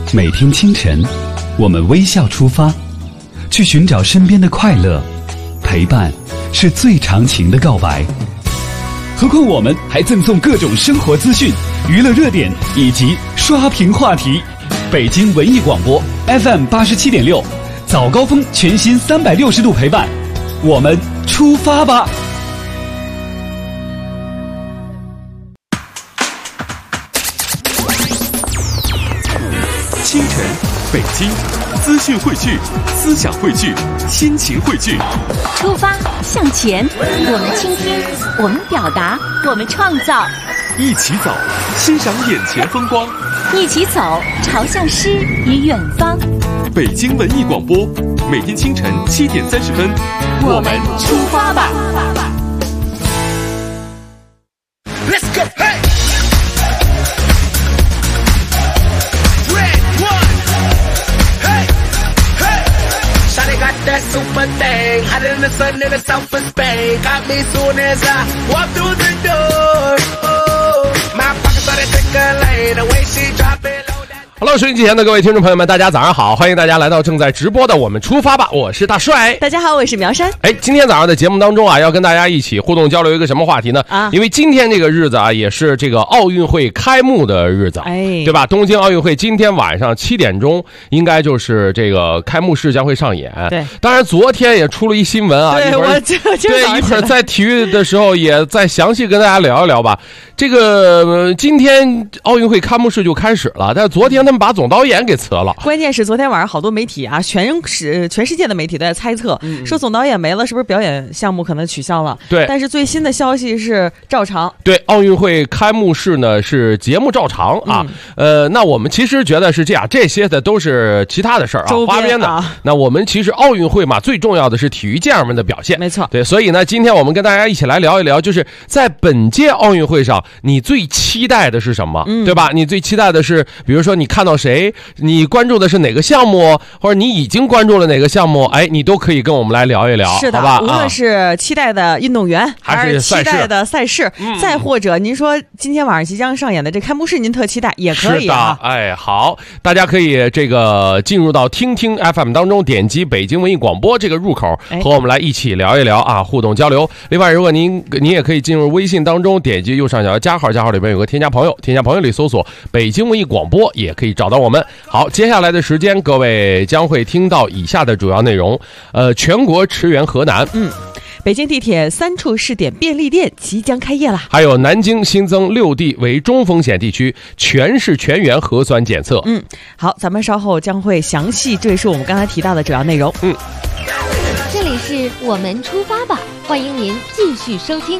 每天清晨，我们微笑出发，去寻找身边的快乐。陪伴是最长情的告白。何况我们还赠送各种生活资讯、娱乐热点以及刷屏话题。北京文艺广播 FM 87.6，早高峰全新360度陪伴，我们出发吧！ 清晨，北京，资讯汇聚，思想汇聚，心情汇聚。 出发向前，我们倾听，我们表达，我们创造。 一起走，欣赏眼前风光。 一起走，朝向诗与远方。 北京文艺广播，每天清晨7点30分， 我们出发吧。 Let's go, hey! That super thing, hotter than the sun in the south of Spain. Got me soon as I walk through the door. Oh, my pocket started tickling, the way she drop it low. Hello， 收音机前的各位听众朋友们，大家早上好！欢迎大家来到正在直播的我们出发吧，我是大帅。 大家好，我是苗山。 今天早上的节目当中啊，要跟大家一起互动交流一个什么话题呢？因为今天这个日子啊，也是这个奥运会开幕的日子，对吧？东京奥运会今天晚上7点钟，应该就是这个开幕式将会上演。 对， 当然昨天也出了一新闻啊， 对， 一会儿在体育的时候也再详细跟大家聊一聊吧。这个今天奥运会开幕式就开始了，但是昨天他们把总导演给辞了。 关键是昨天晚上好多媒体啊，全世界的媒体都在猜测，说总导演没了，是不是表演项目可能取消了？ 对。 但是最新的消息是照常。 对，奥运会开幕式呢是节目照常啊。那我们其实觉得是这样，这些的都是其他的事儿啊，花边的。那我们其实奥运会嘛，最重要的是体育健儿们的表现。 没错。 对，所以呢，今天我们跟大家一起来聊一聊，就是在本届奥运会上，你最期待的是什么？对吧？你最期待的是，比如说你看到谁，你关注的是哪个项目，或者你已经关注了哪个项目，你都可以跟我们来聊一聊， 是的， 好吧？ 无论是期待的运动员， 还是期待的赛事，再或者您说今天晚上即将上演的这开幕式，您特期待也可以啊。 是的，好，大家可以这个进入到听听 FM 当中，点击北京文艺广播这个入口，和我们来一起聊一聊啊，互动交流。另外，如果您也可以进入微信当中，点击右上角的加号，加号里边有个添加朋友，添加朋友里搜索北京文艺广播，也可以找到我们。好，接下来的时间，各位将会听到以下的主要内容。全国驰援河南。 北京地铁3处试点便利店即将开业了。 还有南京新增6地为中风险地区，全市全员核酸检测。 好，咱们稍后将会详细赘述我们刚才提到的主要内容。 这里是我们出发吧，欢迎您继续收听。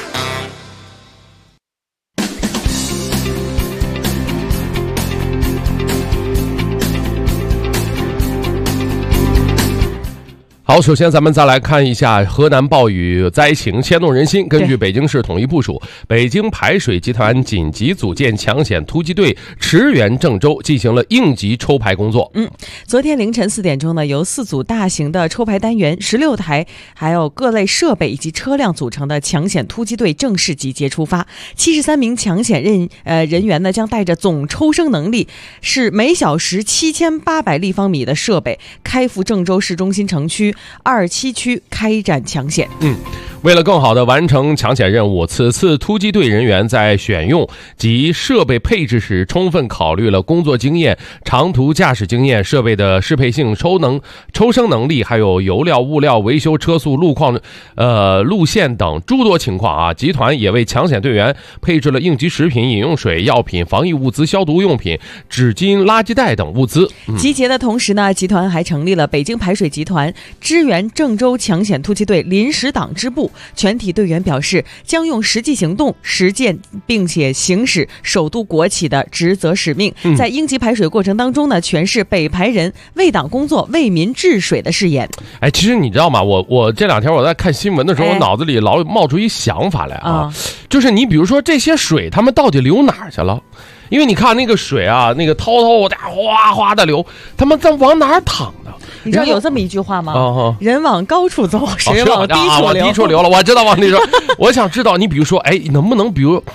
好，首先咱们再来看一下河南暴雨灾情牵动人心。根据北京市统一部署，北京排水集团紧急组建抢险突击队驰援郑州，进行了应急抽排工作。 昨天凌晨4点钟呢，由4组大型的抽排单元、16台还有各类设备以及车辆组成的抢险突击队正式集结出发。73名抢险人员呢，将带着总抽生能力是每小时7800立方米的设备，开赴郑州市中心城区27区开展抢险。 为了更好地完成抢险任务，此次突击队人员在选用及设备配置时，充分考虑了工作经验、长途驾驶经验、设备的适配性、抽生能力，还有油料、物料、维修车速、路况、路线等诸多情况啊。集团也为抢险队员配置了应急食品、饮用水、药品、防疫物资、消毒用品、纸巾、垃圾袋等物资。 集结的同时呢，集团还成立了北京排水集团支援郑州抢险突击队临时党支部。全体队员表示，将用实际行动实践并且行使首都国企的职责使命，在应急排水过程当中呢，诠释北排人为党工作、为民治水的誓言。 其实你知道吗？我这2天我在看新闻的时候，我脑子里老冒出一想法来啊，就是你比如说这些水，他们到底流哪儿去了？因为你看那个水啊，那个滔滔的哗哗的流，他们在往哪儿淌呢？ 你知道有这么一句话吗？人往高处走，水往低处流。 低处流了，我知道往那说。我想知道，你比如说，能不能比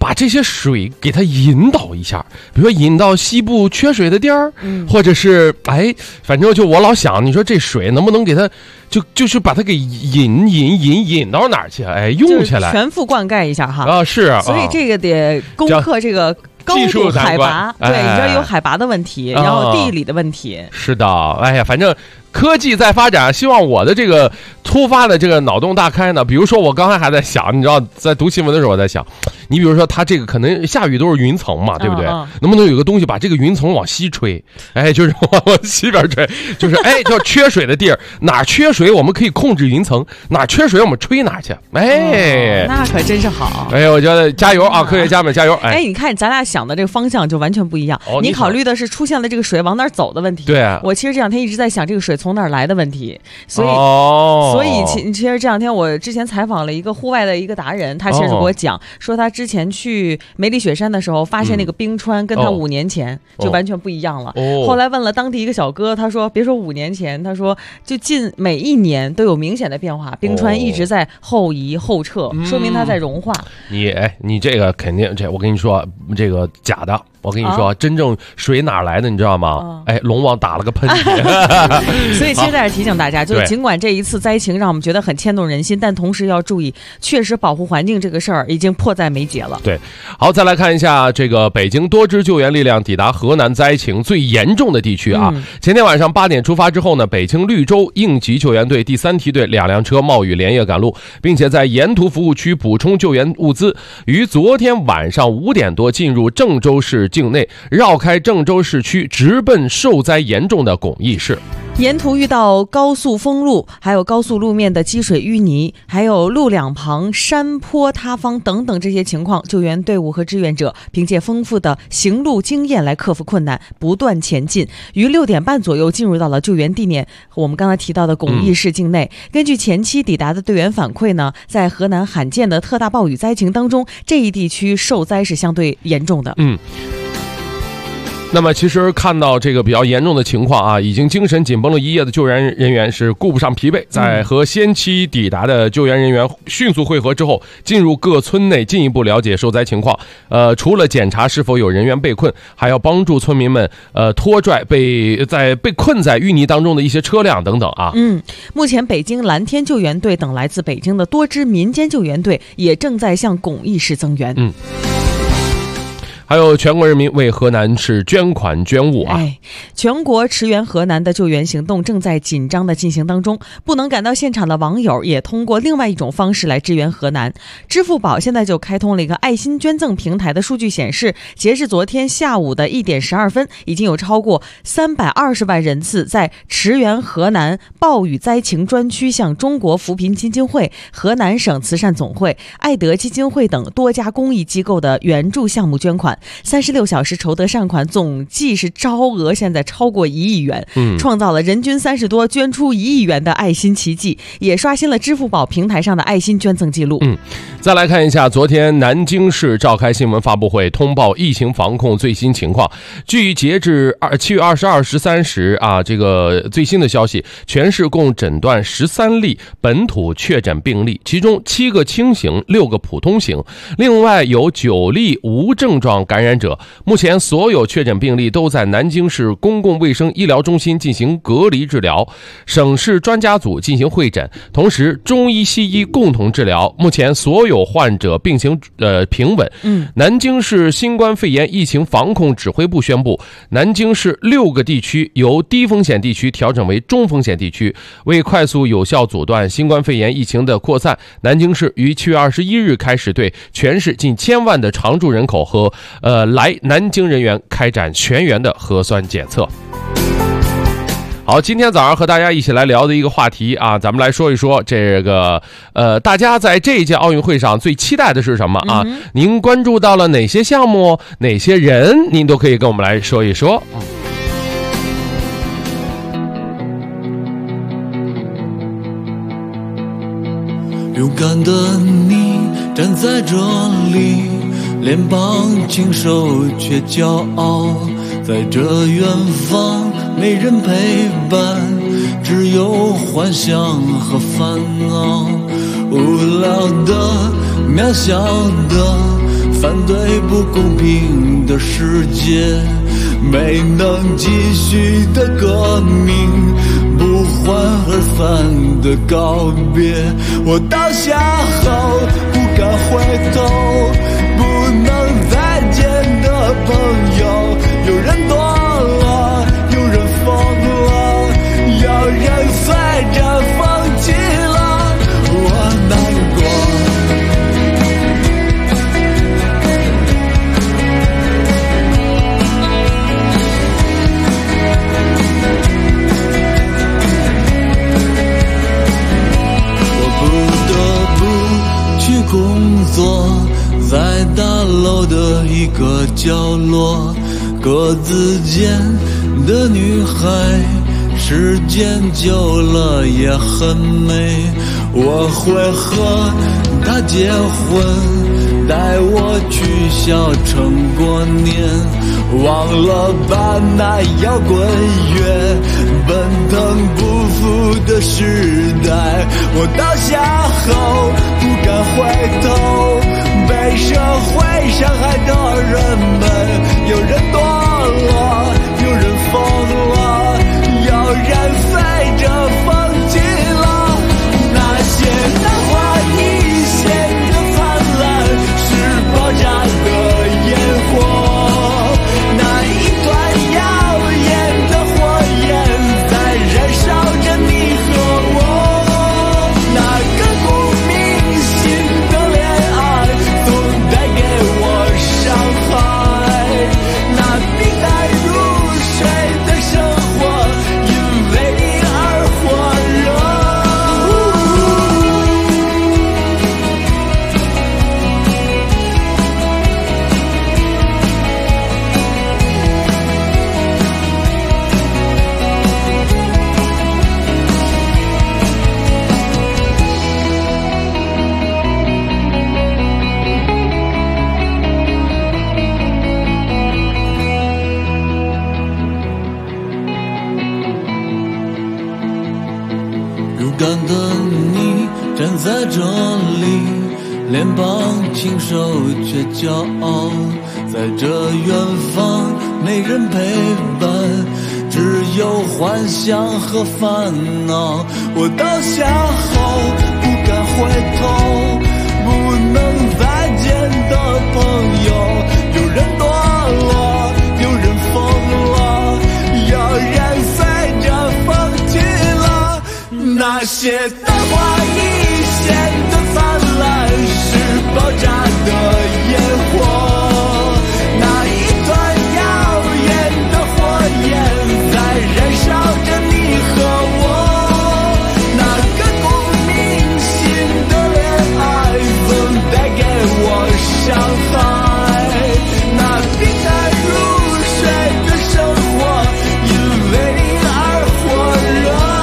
把这些水给它引导一下，比如说引到西部缺水的地儿，或者是反正就我老想，你说这水能不能给它就是把它给引到哪儿去？用起来， 全副灌溉一下哈。 啊，是啊， 所以这个得攻克这个高度海拔，对，你这有海拔的问题，然后地理的问题。 是的，反正科技在发展，希望我的这个突发的这个脑洞大开呢。比如说我刚才还在想，你知道，在读新闻的时候我在想，你比如说它这个可能下雨都是云层嘛，对不对？能不能有个东西把这个云层往西吹？就是往西边吹，就是叫缺水的地儿，哪缺水我们可以控制云层，哪缺水我们吹哪去。 那可真是好。 我觉得加油啊，科学家们加油！ 你看咱俩想的这个方向就完全不一样。你考虑的是出现了这个水往哪儿走的问题， 对。 我其实这两天一直在想这个水从哪儿来的问题，所以其实这两天我之前采访了一个户外的一个达人，他其实给我讲说他之前去梅里雪山的时候发现那个冰川跟他5年前就完全不一样了。后来问了当地一个小哥，他说别说5年前，他说就近每1年都有明显的变化，冰川一直在后移后撤，说明它在融化。 你这个肯定我跟你说这个假的。我跟你说，真正水哪来的，你知道吗？龙王打了个喷嚏。 所以其实在这提醒大家，就是尽管这一次灾情让我们觉得很牵动人心，但同时要注意，确实保护环境这个事儿已经迫在眉睫了。 对，好，再来看一下这个北京多支救援力量抵达河南灾情最严重的地区啊。前天晚上8点出发之后呢，北京绿洲应急救援队第3梯队2辆车冒雨连夜赶路，并且在沿途服务区补充救援物资，于昨天晚上5点多进入郑州市境内，绕开郑州市区，直奔受灾严重的巩义市。 沿途遇到高速封路，还有高速路面的积水淤泥，还有路两旁山坡塌方等等这些情况，救援队伍和志愿者凭借丰富的行路经验来克服困难，不断前进。于6点半左右进入到了救援地点，我们刚才提到的巩义市境内。根据前期抵达的队员反馈呢，在河南罕见的特大暴雨灾情当中，这一地区受灾是相对严重的。 那么其实看到这个比较严重的情况啊，已经精神紧绷了1夜的救援人员是顾不上疲惫，在和先期抵达的救援人员迅速会合之后，进入各村内进一步了解受灾情况。除了检查是否有人员被困，还要帮助村民们拖拽被困在淤泥当中的一些车辆等等啊。 目前北京蓝天救援队等来自北京的多支民间救援队也正在向巩义市增援。 还有全国人民为河南市捐款捐物啊！ 全国驰援河南的救援行动正在紧张的进行当中。不能赶到现场的网友也通过另外一种方式来支援河南。支付宝现在就开通了一个爱心捐赠平台的数据显示，截至昨天下午的1点12分，已经有超过320万人次在驰援河南暴雨灾情专区向中国扶贫基金会、河南省慈善总会、爱德基金会等多家公益机构的援助项目捐款。36小时筹得善款总计是超额现在超过1亿元，创造了人均30多捐出1亿元的爱心奇迹，也刷新了支付宝平台上的爱心捐赠记录。 再来看一下昨天南京市召开新闻发布会，通报疫情防控最新情况。据截至7月22、13时啊，这个最新的消息，全市共诊断13例本土确诊病例，其中7个轻型，6个普通型，另外有9例无症状感染者。目前所有确诊病例都在南京市公共卫生医疗中心进行隔离治疗，省市专家组进行会诊，同时中医西医共同治疗。目前所有患者病情平稳。南京市新冠肺炎疫情防控指挥部宣布，南京市6个地区由低风险地区调整为中风险地区。为快速有效阻断新冠肺炎疫情的扩散，南京市于7月21日开始对全市近1000万的常住人口和来南京人员开展全员的核酸检测。好，今天早上和大家一起来聊的一个话题啊，咱们来说一说这个大家在这一届奥运会上最期待的是什么啊？您关注到了哪些项目，哪些人，您都可以跟我们来说一说。 勇敢的你站在这里，脸庞清瘦却骄傲，在这远方没人陪伴，只有幻想和烦恼。无聊的，渺小的， 反对不公平的世界，没能继续的革命，不欢而散的告别。我倒下后不敢回头，不能再见的朋友，有人多了，有人疯了，有人随着风起了，我难过。工作在大楼的一个角落，格子间的女孩，时间久了也很美。我会和她结婚，带我去小城过年，忘了吧那摇滚乐，奔腾不复的时代。我倒下后不敢回头，被社会伤害的人们，有人多了，有人疯了，有人随着风起了。那些昙花一现的灿烂，是爆炸的烟火，那一团耀眼的火焰在燃烧着你和我。那个不明心的恋爱总带给我伤害，那平淡如水的生活因为你而火热。勇敢的你站在这里，脸庞清瘦却骄傲，在这远方没人陪伴，只有幻想和烦恼。我倒下后不敢回头，不能再见的朋友，有人多了，有人疯了，有人随着风起了。那些昙花一现的灿烂，是爆炸的烟火，那一团耀眼的火焰在燃烧着你和我。那个不明心的恋爱总带给我伤害，那平淡如水的生活因为你而火热。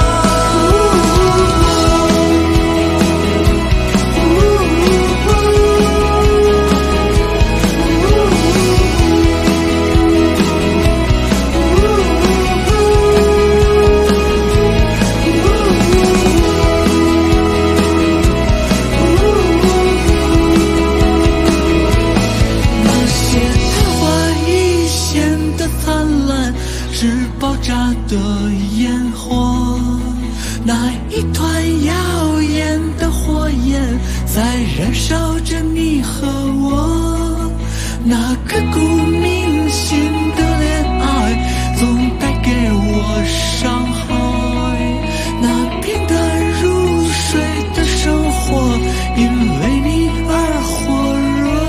是爆炸的烟火，那一团耀眼的火焰在燃烧着你和我。那个不明心的恋爱总带给我伤害，那平淡如水的生活因为你而火热。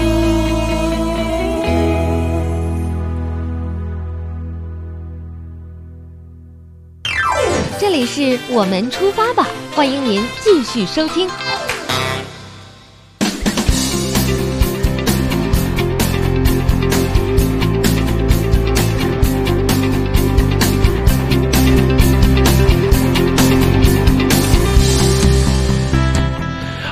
这里是我们出发吧，欢迎您继续收听。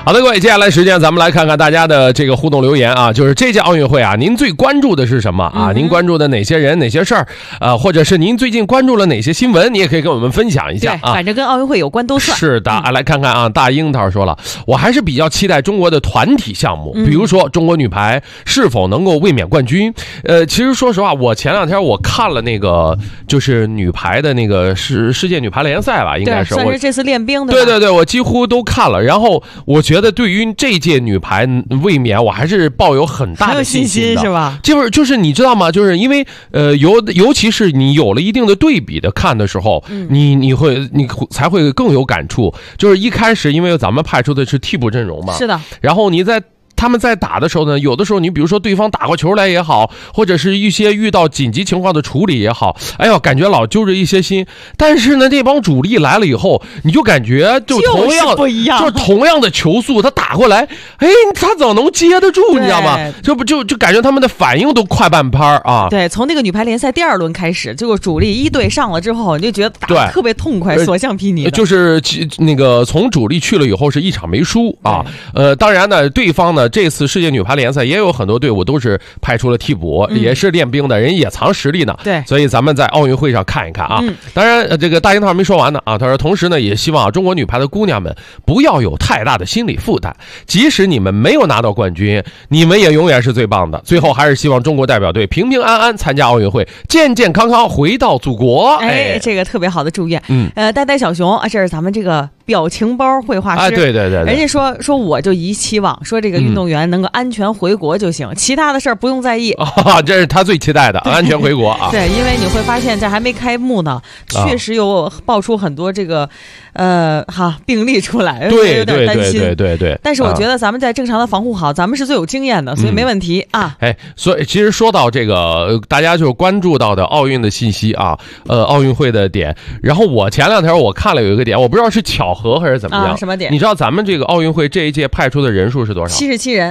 好的，各位，接下来时间咱们来看看大家的这个互动留言啊，就是这届奥运会啊，您最关注的是什么啊？您关注的哪些人、哪些事儿或者是您最近关注了哪些新闻，你也可以跟我们分享一下啊。 反正跟奥运会有关都算。 是的，来看看啊，大樱桃说了，我还是比较期待中国的团体项目，比如说中国女排是否能够卫冕冠军。其实说实话，我前两天我看了那个就是女排的那个世界女排联赛吧，应该是算是这次练兵的。 对，我几乎都看了。然后我觉得对于这届女排卫冕，我还是抱有很大的信心的， 是吧？ 就是你知道吗？就是因为尤其是你有了一定的对比的看的时候，你才会更有感触。就是一开始因为咱们派出的是替补阵容嘛， 是的， 然后他们在打的时候呢，有的时候你比如说对方打过球来也好，或者是一些遇到紧急情况的处理也好，哎呀，感觉老揪着一些心。但是呢，这帮主力来了以后，你就感觉就同样不一样， 就是同样的球速，他打过来，哎，他怎么能接得住？你知道吗？就感觉他们的反应都快半拍啊。 对，从那个女排联赛第2轮开始，结果主力一队上了之后，你就觉得打得特别痛快，所向披靡。 就是那个从主力去了以后是一场没输啊。当然呢，对方呢。这次世界女排联赛也有很多队伍都是派出了替补，也是练兵的人，也藏实力呢。 对， 所以咱们在奥运会上看一看啊。当然，这个大樱桃没说完呢啊，他说，同时呢，也希望中国女排的姑娘们不要有太大的心理负担，即使你们没有拿到冠军，你们也永远是最棒的。最后还是希望中国代表队平平安安参加奥运会，健健康康回到祖国。 哎，这个特别好的祝愿。呆小熊啊，这是咱们这个表情包绘画师。 啊，对，人家说我就期望说这个运动员能够安全回国就行，其他的事儿不用在意。 这是他最期待的，安全回国啊。 对，因为你会发现这还没开幕呢，确实有爆出很多这个病例出来， 对， 有点担心。 对。 但是我觉得咱们在正常的防护好，咱们是最有经验的，所以没问题啊。 所以其实说到这个，大家就关注到的奥运的信息啊，奥运会的点。然后我前两天我看了有一个点，我不知道是巧合还是怎么样。 什么点？ 你知道咱们这个奥运会这一届派出的人数是多少 ？77人。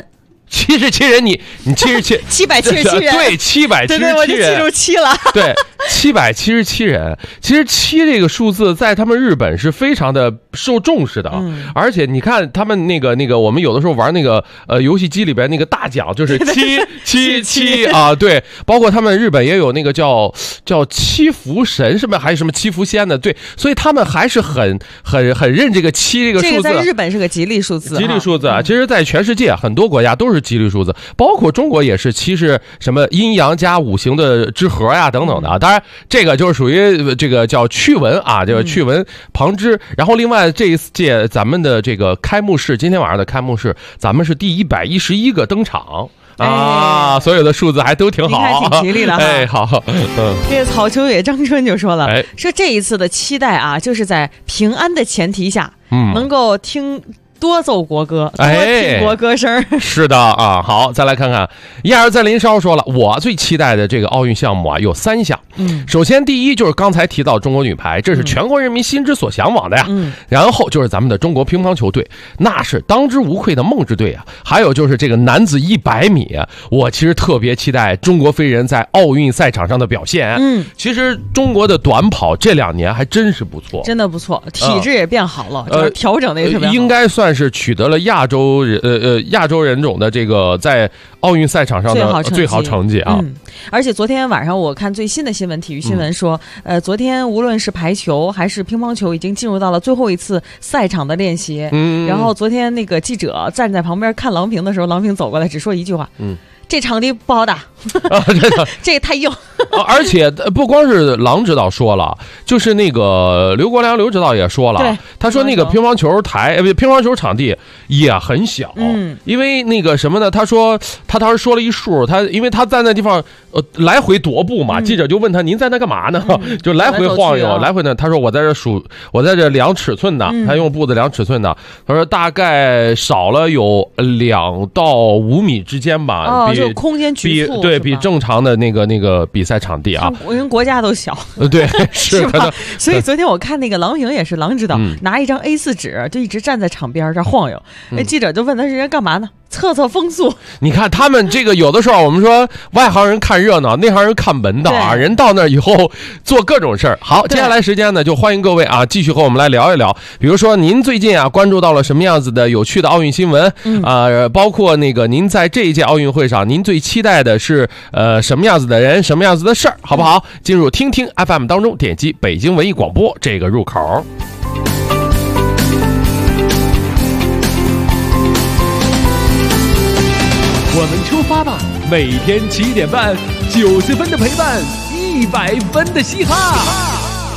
77人，你77 777人， 对，777人， 对，我就记住7了。 对，777人。其实7这个数字在他们日本是非常的受重视的，而且你看他们那个，我们有的时候玩那个游戏机里边那个大奖就是777啊，对，包括他们日本也有那个叫七福神，是不是还是什么七福仙的？对，所以他们还是很认这个7这个数字。 这个在日本是个吉利数字， 吉利数字啊。其实，在全世界很多国家都是吉利数字，包括中国也是7是什么阴阳加5行的之和呀等等的啊。当然，这个就是属于这个叫趣闻啊，这个趣闻旁支。然后另外这一届咱们的这个开幕式，今天晚上的开幕式，咱们是第111个登场。所有的数字还都挺好， 你看挺吉利的哈。 好， 这个草球野张春就说了，说这一次的期待啊，就是在平安的前提下，能够多奏国歌，多听国歌声。 是的啊，好，再来看看燕儿在林梢说了，我最期待的这个奥运项目啊有3项。首先第一就是刚才提到中国女排，这是全国人民心之所向往的呀。然后就是咱们的中国乒乓球队，那是当之无愧的梦之队啊。还有就是这个男子100米，我其实特别期待中国飞人在奥运赛场上的表现。其实中国的短跑这2年还真是不错， 真的不错，体质也变好了，就是调整的也特别好， 应该算是取得了亚洲人种的这个在奥运赛场上的最好成绩啊。 而且昨天晚上我看最新的新闻，体育新闻说，昨天无论是排球还是乒乓球，已经进入到了最后一次赛场的练习。然后昨天那个记者站在旁边看郎平的时候，郎平走过来只说一句话，这场地不好打，这个太硬。 而且不光是郎指导说了，就是那个刘国梁刘指导也说了，他说那个乒乓球场地也很小，因为那个什么呢？他说他当时说了一数，因为他在那地方来回踱步嘛，记者就问他您在那干嘛呢？就来回晃悠，来回呢。他说我在这量尺寸的，他用步子量尺寸的。他说大概少了有2到5米之间吧。 就空间局促， 比正常的那个比赛场地啊， 我跟国家都小， 对，是吧？ 所以昨天我看那个郎平也是郎指导拿一张A4纸，就一直站在场边这晃悠。那记者就问他人家干嘛呢？ 测测风速。 你看他们这个有的时候我们说外行人看热闹，内行人看门道啊，人到那儿以后做各种事儿。好，接下来时间呢，就欢迎各位啊继续和我们来聊一聊，比如说您最近啊关注到了什么样子的有趣的奥运新闻包括那个您在这一届奥运会上您最期待的是什么样子的人，什么样子的事儿，好不好？进入听听 FM 当中，点击北京文艺广播这个入口。 我们出发吧！每天7点半，90分的陪伴，100分的嘻哈。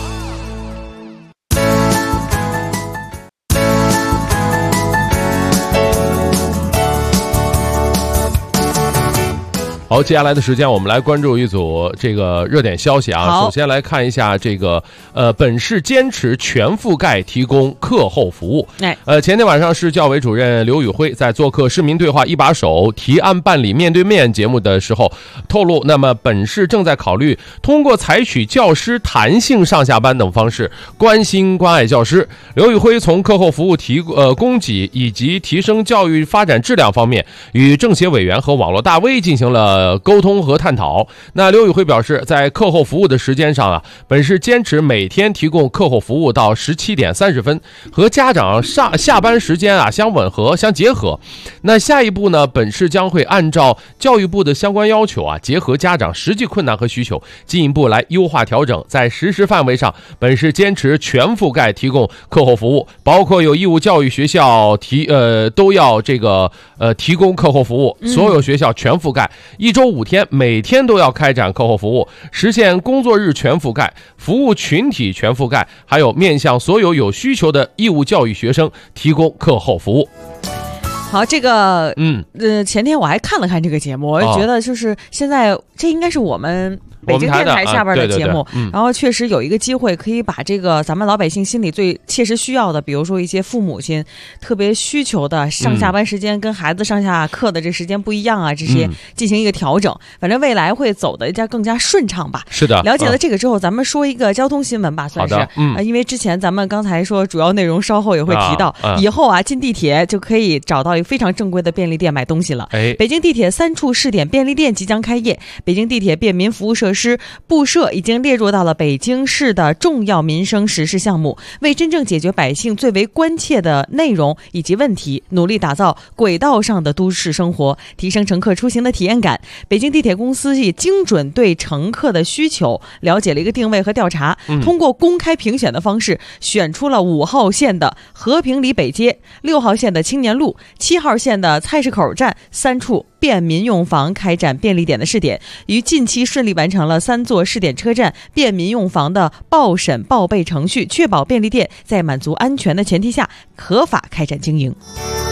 好，接下来的时间我们来关注一组这个热点消息啊。首先来看一下这个本市坚持全覆盖提供课后服务。前天晚上市教委主任刘宇辉在做客市民对话一把手提案办理面对面节目的时候透露，那么本市正在考虑通过采取教师弹性上下班等方式关心关爱教师。刘宇辉从课后服务供给以及提升教育发展质量方面与政协委员和网络大 V 进行了沟通和探讨。那刘宇辉表示，在课后服务的时间上啊，本市坚持每天提供课后服务到17点30分，和家长下班时间啊相吻合相结合。那下一步呢，本市将会按照教育部的相关要求啊，结合家长实际困难和需求，进一步来优化调整。在实施范围上，本市坚持全覆盖提供课后服务，包括有义务教育学校都要提供课后服务，所有学校全覆盖。1周5天，每天都要开展课后服务，实现工作日全覆盖，服务群体全覆盖，还有面向所有有需求的义务教育学生提供课后服务。 好，这个前天我还看了看这个节目，我觉得就是现在这应该是我们北京电台下边的节目，然后确实有一个机会可以把这个咱们老百姓心里最切实需要的，比如说一些父母亲特别需求的上下班时间跟孩子上下课的这时间不一样啊，这些进行一个调整，反正未来会走的更加顺畅吧。 是的， 了解了这个之后，咱们说一个交通新闻吧，算是因为之前咱们刚才说主要内容稍后也会提到，以后啊进地铁就可以找到一个非常正规的便利店买东西了。北京地铁3处试点便利店即将开业，北京地铁便民服务设施布设已经列入到了北京市的重要民生实事项目，为真正解决百姓最为关切的内容以及问题，努力打造轨道上的都市生活，提升乘客出行的体验感。北京地铁公司也精准对乘客的需求了解了一个定位和调查，通过公开评选的方式选出了5号线的和平里北街、6号线的青年路、7号线的菜市口站3处便民用房开展便利点的试点，于近期顺利完成了3座试点车站便民用房的报审报备程序，确保便利店在满足安全的前提下合法开展经营。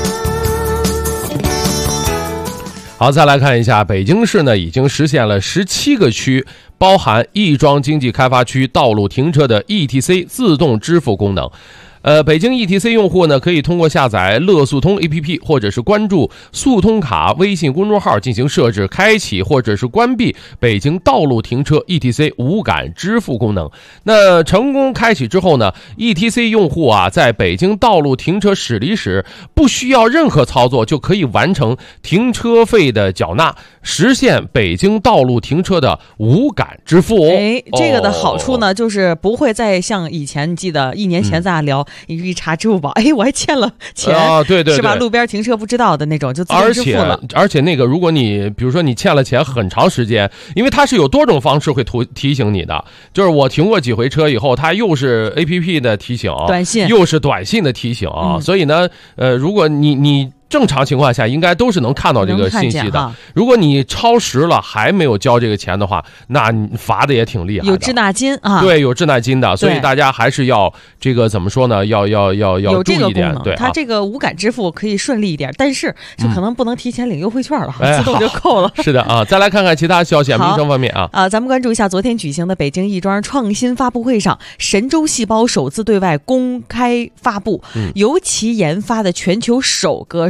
好，再来看一下，北京市呢已经实现了17个区，包含亦庄经济开发区道路停车的 ETC 自动支付功能。北京 ETC 用户呢可以通过下载乐速通 APP 或者是关注速通卡微信公众号进行设置，开启或者是关闭北京道路停车 ETC 无感支付功能。那成功开启之后呢， ETC 用户啊在北京道路停车驶离时不需要任何操作就可以完成停车费的缴纳，实现北京道路停车的无感支付。 这个的好处呢就是不会再像以前，你记得1年前咱俩聊一查支付宝，我还欠了钱对， 是吧？路边停车不知道的那种就自动支付了。 而且那个如果你比如说你欠了钱很长时间，因为它是有多种方式会提醒你的，就是我停过几回车以后，它又是 APP 的提醒， 短信又是短信的提醒所以呢如果你正常情况下应该都是能看到这个信息的。如果你超时了还没有交这个钱的话，那你罚的也挺厉害的， 有滞纳金啊。 对，有滞纳金的，所以大家还是要这个怎么说呢？要注意一点。对， 它这个无感支付可以顺利一点，但是就可能不能提前领优惠券了，自动就扣了。 是的啊，再来看看其他消息，民生方面咱们关注一下昨天举行的北京亦庄创新发布会上，神州细胞首次对外公开发布，由其研发的全球首个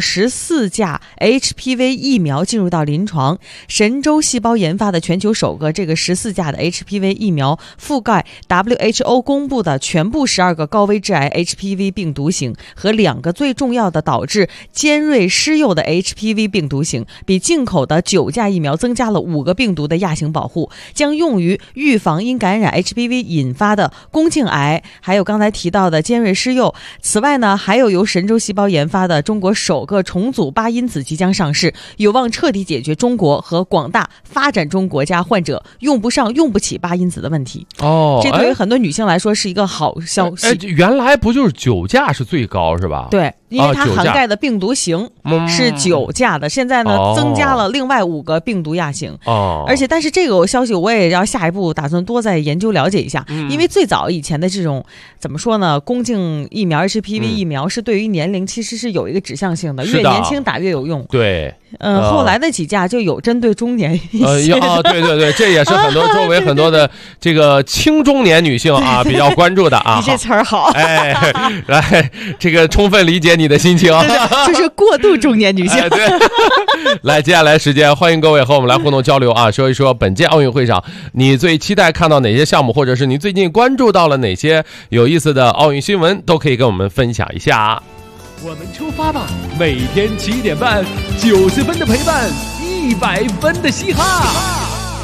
14价 HPV 疫苗进入到临床。神舟细胞研发的全球首个这个14价的 HPV 疫苗，覆盖 WHO 公布的全部12个高危致癌 HPV 病毒型和2个最重要的导致尖锐湿疣的 HPV 病毒型，比进口的9价疫苗增加了5个病毒的亚型保护，将用于预防因感染 HPV 引发的宫颈癌，还有刚才提到的尖锐湿疣。此外呢，还有由神舟细胞研发的中国首个重组8因子即将上市，有望彻底解决中国和广大发展中国家患者用不上、用不起8因子的问题。这对于很多女性来说是一个好消息。 原来不就是9价是最高是吧？ 对，因为它涵盖的病毒型是9价的，现在呢增加了另外5个病毒亚型。但是这个消息我也要下一步打算多再研究了解一下，因为最早以前的这种怎么说呢，宫颈疫苗 HPV 疫苗是对于年龄其实是有一个指向性的，越年轻打越有用。 对， 后来的几价就有针对中年一些。 对，这也是很多周围很多的这个青中年女性啊比较关注的啊。 你这词儿好， 来，这个充分理解你的心情， 就是过度中年女性。 对，来，接下来时间欢迎各位和我们来互动交流啊，说一说本届奥运会上你最期待看到哪些项目，或者是你最近关注到了哪些有意思的奥运新闻，都可以跟我们分享一下。 我们出发吧，每天7点半，90分的陪伴，100分的嘻哈。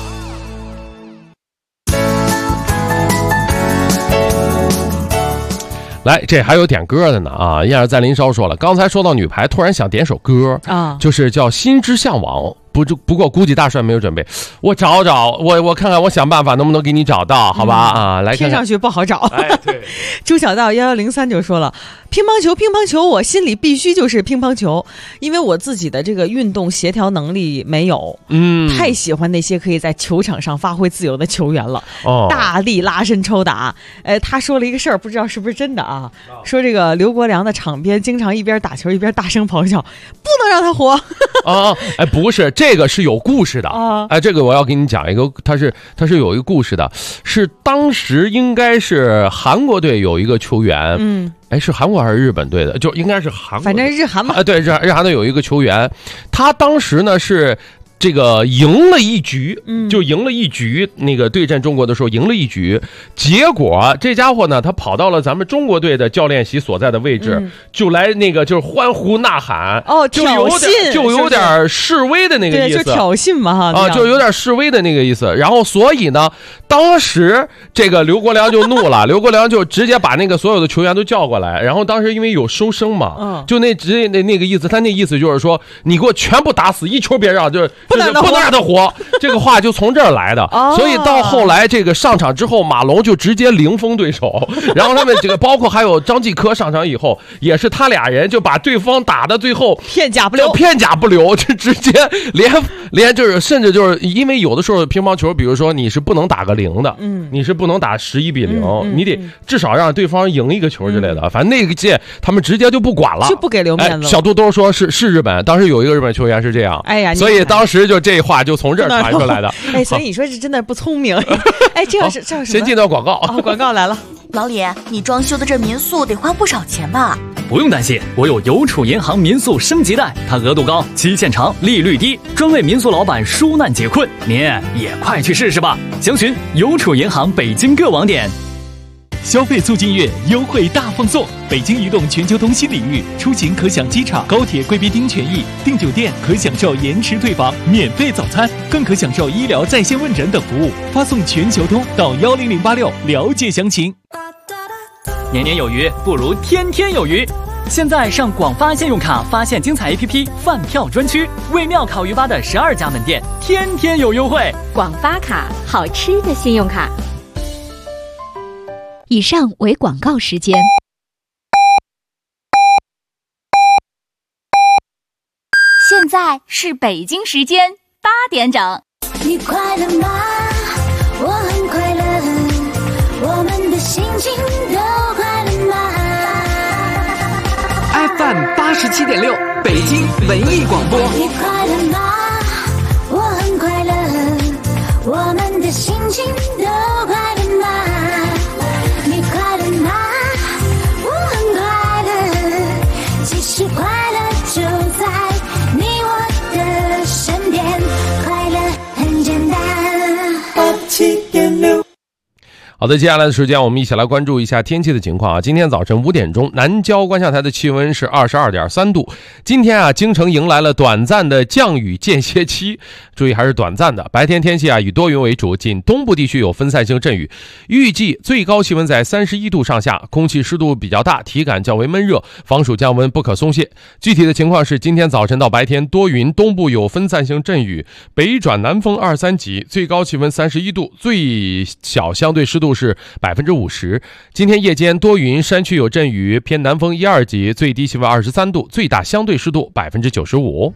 来，这还有点歌的呢啊！燕儿在林梢说了，刚才说到女排，突然想点首歌啊，就是叫《心之向往》。不过估计大帅没有准备，我找找，我看看，我想办法能不能给你找到，好吧？啊，来看看， 听上去不好找。 哎，对， 朱小道1103就说了，乒乓球，我心里必须就是乒乓球，因为我自己的这个运动协调能力没有，太喜欢那些可以在球场上发挥自由的球员了，大力拉伸抽打。他说了一个事儿，不知道是不是真的啊？说这个刘国梁的场边经常一边打球一边大声咆哮，不能让他活啊！哎，不是。这个是有故事的啊！哎，这个我要给你讲一个，它是有一个故事的，是当时应该是韩国队有一个球员，是韩国还是日本队的？就应该是韩国， 反正日韩嘛。 对，日韩队有一个球员，他当时呢是这个赢了一局，就赢了一局，那个对阵中国的时候赢了一局，结果这家伙呢，他跑到了咱们中国队的教练席所在的位置，就来那个就是欢呼呐喊，就有点示威的那个意思， 就挑衅嘛啊，就有点示威的那个意思。然后所以呢，当时这个刘国梁就怒了，刘国梁就直接把那个所有的球员都叫过来，然后当时因为有收声嘛，就直接那个意思，他那意思就是说，你给我全部打死，一球别让，就是不能让他活，这个话就从这儿来的。所以到后来这个上场之后，马龙就直接零封对手，然后他们这个包括还有张继科上场以后，也是他俩人就把对方打的最后片甲不留，就直接连就是甚至就是因为有的时候乒乓球，比如说你是不能打个0的，你是不能打11-0，你得至少让对方赢一个球之类的。反正那个届他们直接就不管了， 就不给留面子了。 小杜都说是日本，当时有一个日本球员是这样， 哎呀， 所以当时就这话就从这儿传出来的。 哎，所以你说这真的不聪明。哎，这是什么？ 先进到广告。 广告来了。 老李，你装修的这民宿得花不少钱吧？ 不用担心，我有邮储银行民宿升级贷，它额度高，期限长，利率低，专为民宿老板纾难解困。您也快去试试吧！详询邮储银行北京各网点。 消费促进月优惠大放送，北京移动全球通新领域，出行可享机场、高铁贵宾厅权益，订酒店可享受延迟退房、免费早餐，更可享受医疗在线问诊等服务。发送全球通到10086了解详情。 年年有余不如天天有余。现在上广发信用卡发现精彩 APP 饭票专区，为庙烤鱼吧的12家门店天天有优惠。 广发卡，好吃的信用卡。以上为广告时间。 现在是北京时间8点整。 你快乐吗？我很快乐，我们的心情都快乐吗？ FM 87.6，北京文艺广播。 你快乐吗？我很快乐，我们的心情都快乐吗？你快乐吗？我很快乐，其实快乐就在好的，接下来的时间我们一起来关注一下天气的情况啊。今天早晨5点钟，南郊观象台的气温是22.3度。今天啊，京城迎来了短暂的降雨间歇期，注意还是短暂的。白天天气啊以多云为主，仅东部地区有分散性阵雨。预计最高气温在31度上下，空气湿度比较大，体感较为闷热，防暑降温不可松懈。具体的情况是，今天早晨到白天多云，东部有分散性阵雨，北转南风2、3级，最高气温31度，最小相对湿度是50%。今天夜间多云，山区有阵雨，偏南风1、2级，最低气温23度，最大相对湿度95%。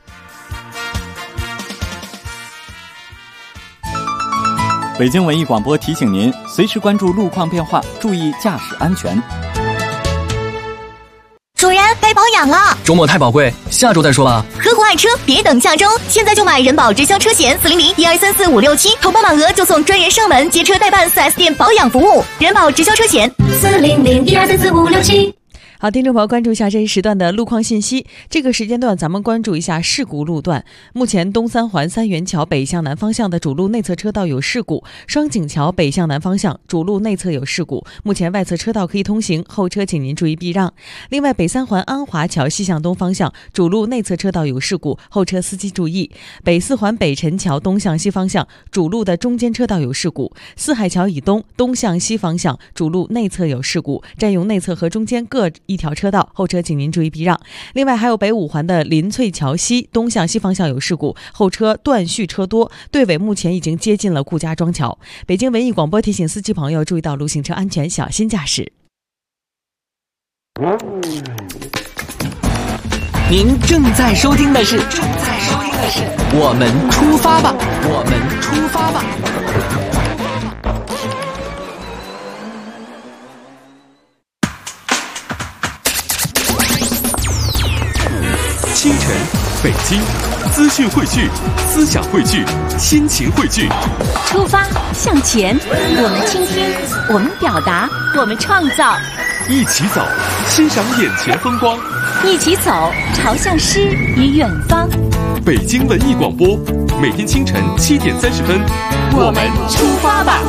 北京文艺广播提醒您，随时关注路况变化，注意驾驶安全。 主人，该保养了。 周末太宝贵，下周再说吧。 合伙爱车，别等下周，现在就买人保直销车险400-1234-567，投保满额就送专人上门接车代办 4S 店保养服务。人保直销车险400-1234-567。 好，听众朋友，关注一下这一时段的路况信息。这个时间段咱们关注一下事故路段。目前东三环三元桥北向南方向的主路内侧车道有事故，双井桥北向南方向主路内侧有事故，目前外侧车道可以通行，后车请您注意避让。另外，北三环安华桥西向东方向主路内侧车道有事故，后车司机注意。北四环北辰桥东向西方向主路的中间车道有事故，四海桥以东东向西方向主路内侧有事故，占用内侧和中间各一条车道，后车请您注意避让。另外还有北五环的林翠桥西东向西方向有事故，后车断续车多，队尾目前已经接近了顾家庄桥。北京文艺广播提醒司机朋友注意道路行车安全，小心驾驶。 您正在收听的是我们出发吧，我们出发吧。 清晨，北京，资讯汇聚，思想汇聚，心情汇聚。 出发向前，我们倾听，我们表达，我们创造。 一起走，欣赏眼前风光。 一起走，朝向诗与远方。 北京文艺广播，每天清晨7点30分， 我们出发吧。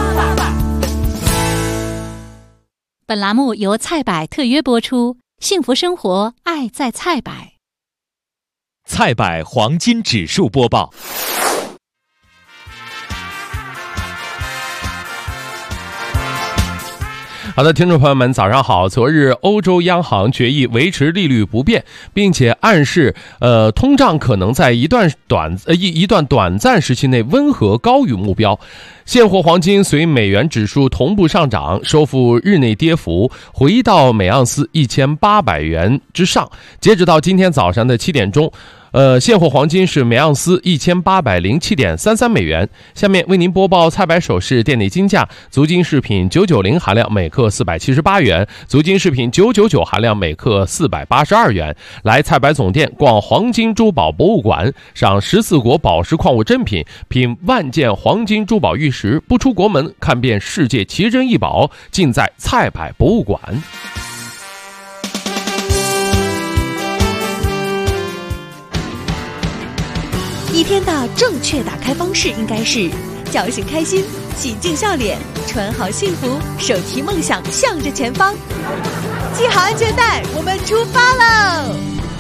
本栏目由菜百特约播出，幸福生活，爱在菜百。 菜百黄金指数播报。 好的，听众朋友们，早上好。昨日，欧洲央行决议维持利率不变，并且暗示，通胀可能在一段短暂时期内温和高于目标。现货黄金随美元指数同步上涨，收复日内跌幅，回到每盎司1800元之上。截止到今天早上的7点钟。现货黄金是每盎司1807.33美元。下面为您播报菜百首饰店内金价：足金饰品990含量每克478元，足金饰品999含量每克482元。来菜百总店逛黄金珠宝博物馆，赏14国宝石矿物珍品，品万件黄金珠宝玉石，不出国门看遍世界奇珍异宝，尽在菜百博物馆。 一天的正确打开方式应该是叫醒开心，洗净笑脸，穿好幸福，手提梦想向着前方。系好安全带，我们出发喽！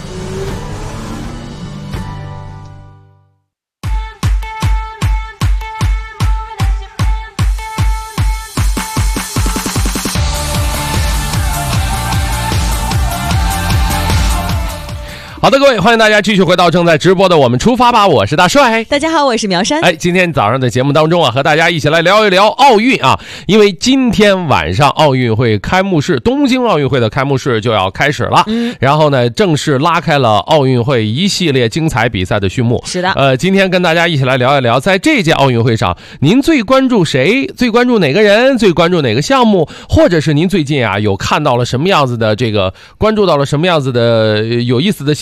好的，各位，欢迎大家继续回到正在直播的我们出发吧，我是大帅。 大家好，我是苗山。 今天早上的节目当中啊，和大家一起来聊一聊奥运啊，因为今天晚上奥运会开幕式，东京奥运会的开幕式就要开始了。然后呢，正式拉开了奥运会一系列精彩比赛的序幕。 是的。 今天跟大家一起来聊一聊，在这届奥运会上，您最关注谁？最关注哪个人？最关注哪个项目？或者是您最近啊有看到了什么样子的关注到了什么样子的有意思的新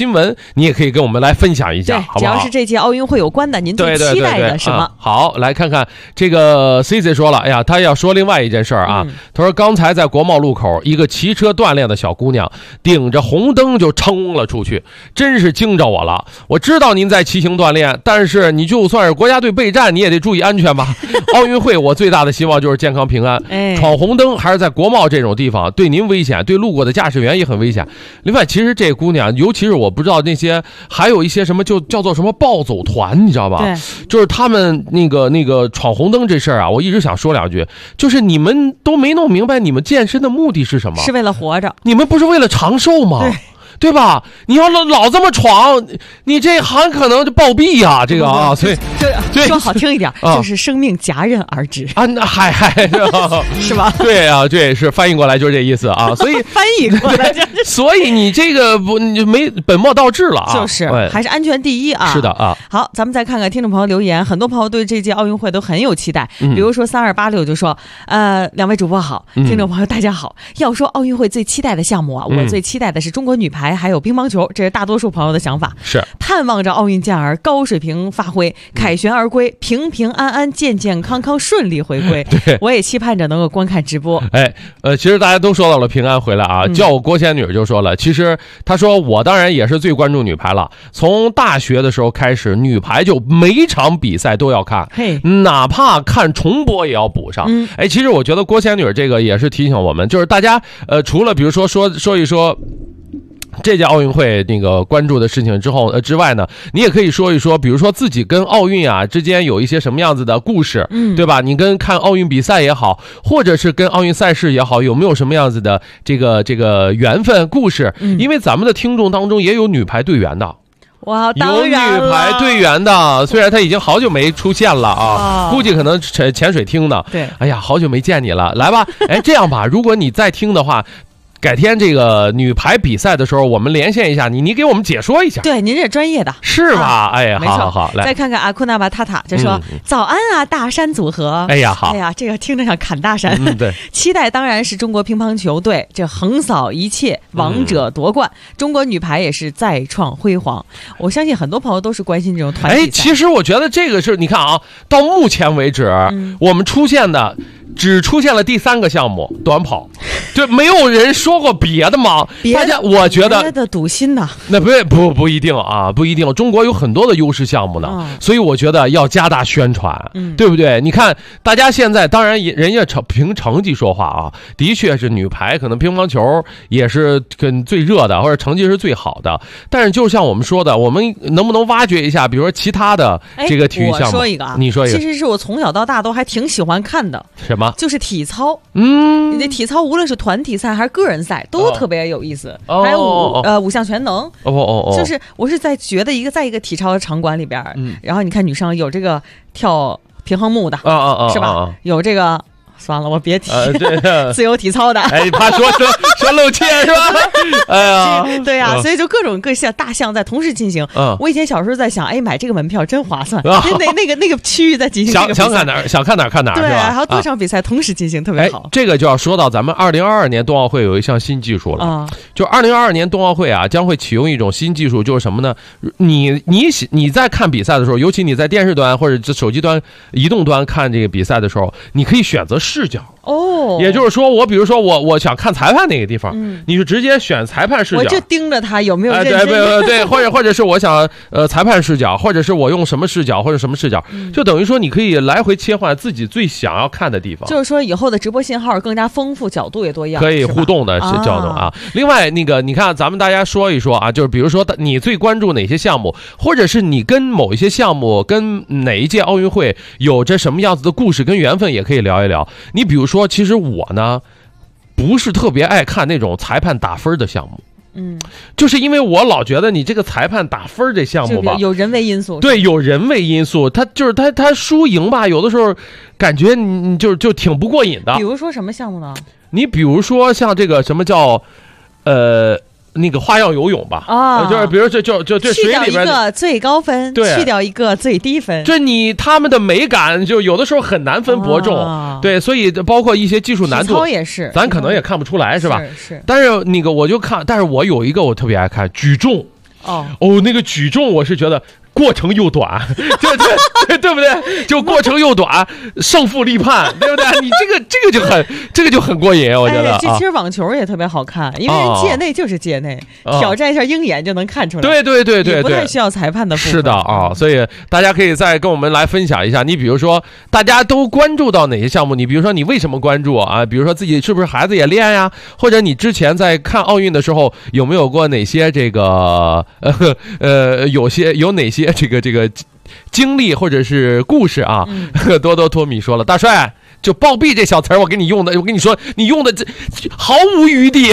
新闻，你也可以跟我们来分享一下，好不好？ 只要是这届奥运会有关的，您最期待的什么？ 好，来看看这个 CC 说了，哎呀，他要说另外一件事儿啊。他说刚才在国贸路口，一个骑车锻炼的小姑娘顶着红灯就冲了出去，真是惊着我了。我知道您在骑行锻炼，但是你就算是国家队备战，你也得注意安全吧。奥运会我最大的希望就是健康平安。闯红灯还是在国贸这种地方，对您危险，对路过的驾驶员也很危险。另外，其实这姑娘，尤其是我不知道那些，还有一些什么就叫做什么暴走团，你知道吧？就是他们那个闯红灯这事儿啊，我一直想说两句，就是你们都没弄明白，你们健身的目的是什么？ 是为了活着。 你们不是为了长寿吗？对吧？你要老这么闯，你这很可能就暴毙呀！这个啊，所以说好听一点，就是生命戛然而止啊！那嗨， 是吧？ 对啊，对，是翻译过来就是这意思啊。所以翻译过来， 所以你这个你没本末倒置了啊！ 就是还是安全第一啊！ 是的啊。 好，咱们再看看听众朋友留言，很多朋友对这届奥运会都很有期待。比如说3286就说，两位主播好，听众朋友大家好。要说奥运会最期待的项目啊，我最期待的是中国女排。还有乒乓球，这是大多数朋友的想法。 是盼望着奥运健儿高水平发挥，凯旋而归，平平安安、健健康康、顺利回归。 对， 我也期盼着能够观看直播。 其实大家都说到了平安回来啊，叫我郭仙女就说了，其实他说我当然也是最关注女排了，从大学的时候开始，女排就每场比赛都要看，哪怕看重播也要补上。其实我觉得郭仙女这个也是提醒我们，就是大家除了比如说一说这届奥运会那个关注的事情之外呢，你也可以说一说，比如说自己跟奥运啊之间有一些什么样子的故事，对吧？你跟看奥运比赛也好，或者是跟奥运赛事也好，有没有什么样子的这个缘分故事？因为咱们的听众当中也有女排队员的。 哇， 有女排队员的，虽然他已经好久没出现了啊，估计可能潜水听呢。 对， 哎呀，好久没见你了，来吧，这样吧，如果你再听的话。改天这个女排比赛的时候，我们连线一下你给我们解说一下。 对，您这专业的是吧？好，来再看看阿库纳巴塔塔就说：“早安啊，大山组合。” 哎呀，好， 哎呀，这个听着像砍大山。 对， 期待当然是中国乒乓球队这横扫一切，王者夺冠。中国女排也是再创辉煌。我相信很多朋友都是关心这种团体赛。 其实我觉得这个是你看啊，到目前为止，我们只出现了第3个项目短跑，就没有人说过别的吗？大家我觉得别的赌心呢， 那不一定啊，不一定。中国有很多的优势项目呢，所以我觉得要加大宣传，对不对？你看大家现在当然人家凭成绩说话啊，的确是女排可能乒乓球也是跟最热的，或者成绩是最好的。但是就像我们说的，我们能不能挖掘一下，比如说其他的这个体育项目？ 我说一个啊， 你说一个。 其实是我从小到大都还挺喜欢看的。 什么？ 就是体操。你这体操无论是团体赛还是个人赛都特别有意思。还有五项全能。就是我是在觉得在一个体操场馆里边，然后你看女生有这个跳平衡木的，是吧？有这个。算了，我别提自由体操的， 怕说露怯是吧？哎呀， 对呀，所以就各种各项大项在同时进行。我以前小时候在想，买这个门票真划算，那个区域在进行这个比赛， 想看哪看哪， 对，还有多场比赛同时进行，特别好。 这个就要说到咱们2022年冬奥会有一项新技术了，就2022年冬奥会啊将会启用一种新技术，就是什么呢？你在看比赛的时候，尤其你在电视端或者手机端、移动端看这个比赛的时候，你可以选择视角。也就是说，比如说我想看裁判那个地方，你就直接选裁判视角， 我就盯着他有没有认真。 对，或者是我想裁判视角，或者是我用什么视角或者什么视角，就等于说你可以来回切换自己最想要看的地方。 就是说以后的直播信号更加丰富，角度也多样， 可以互动的角度啊。另外你看咱们大家说一说啊，就是比如说你最关注哪些项目，或者是你跟某一些项目跟哪一届奥运会有着什么样子的故事跟缘分，也可以聊一聊。你比如说，其实我呢不是特别爱看那种裁判打分的项目，就是因为我老觉得你这个裁判打分这项目吧， 有人为因素。 对，有人为因素，他输赢吧，有的时候感觉你就挺不过瘾的。 比如说什么项目呢？ 你比如说像这个什么叫那个花样游泳吧，就是比如就这水里边去掉一个最高分，去掉一个最低分， 这他们的美感就有的时候很难分伯仲，对，所以包括一些技术难度， 体操也是， 咱可能也看不出来，是吧？ 是。 但是我就看，但是我有一个我特别爱看举重。 那个举重我是觉得过程又短，对不对？就过程又短，胜负立判，对不对？你这个就很过瘾，我觉得。 这其实网球也特别好看，因为界内就是界内，挑战一下鹰眼就能看出来。 对， 也不太需要裁判的部分。 是的啊，所以大家可以再跟我们来分享一下，你比如说大家都关注到哪些项目？你比如说你为什么关注啊？比如说自己是不是孩子也练呀？或者你之前在看奥运的时候有没有过哪些这个有哪些这个经历或者是故事啊？多多托米说了，大帅。就暴毙这小词儿，我跟你说，你用的这毫无余地。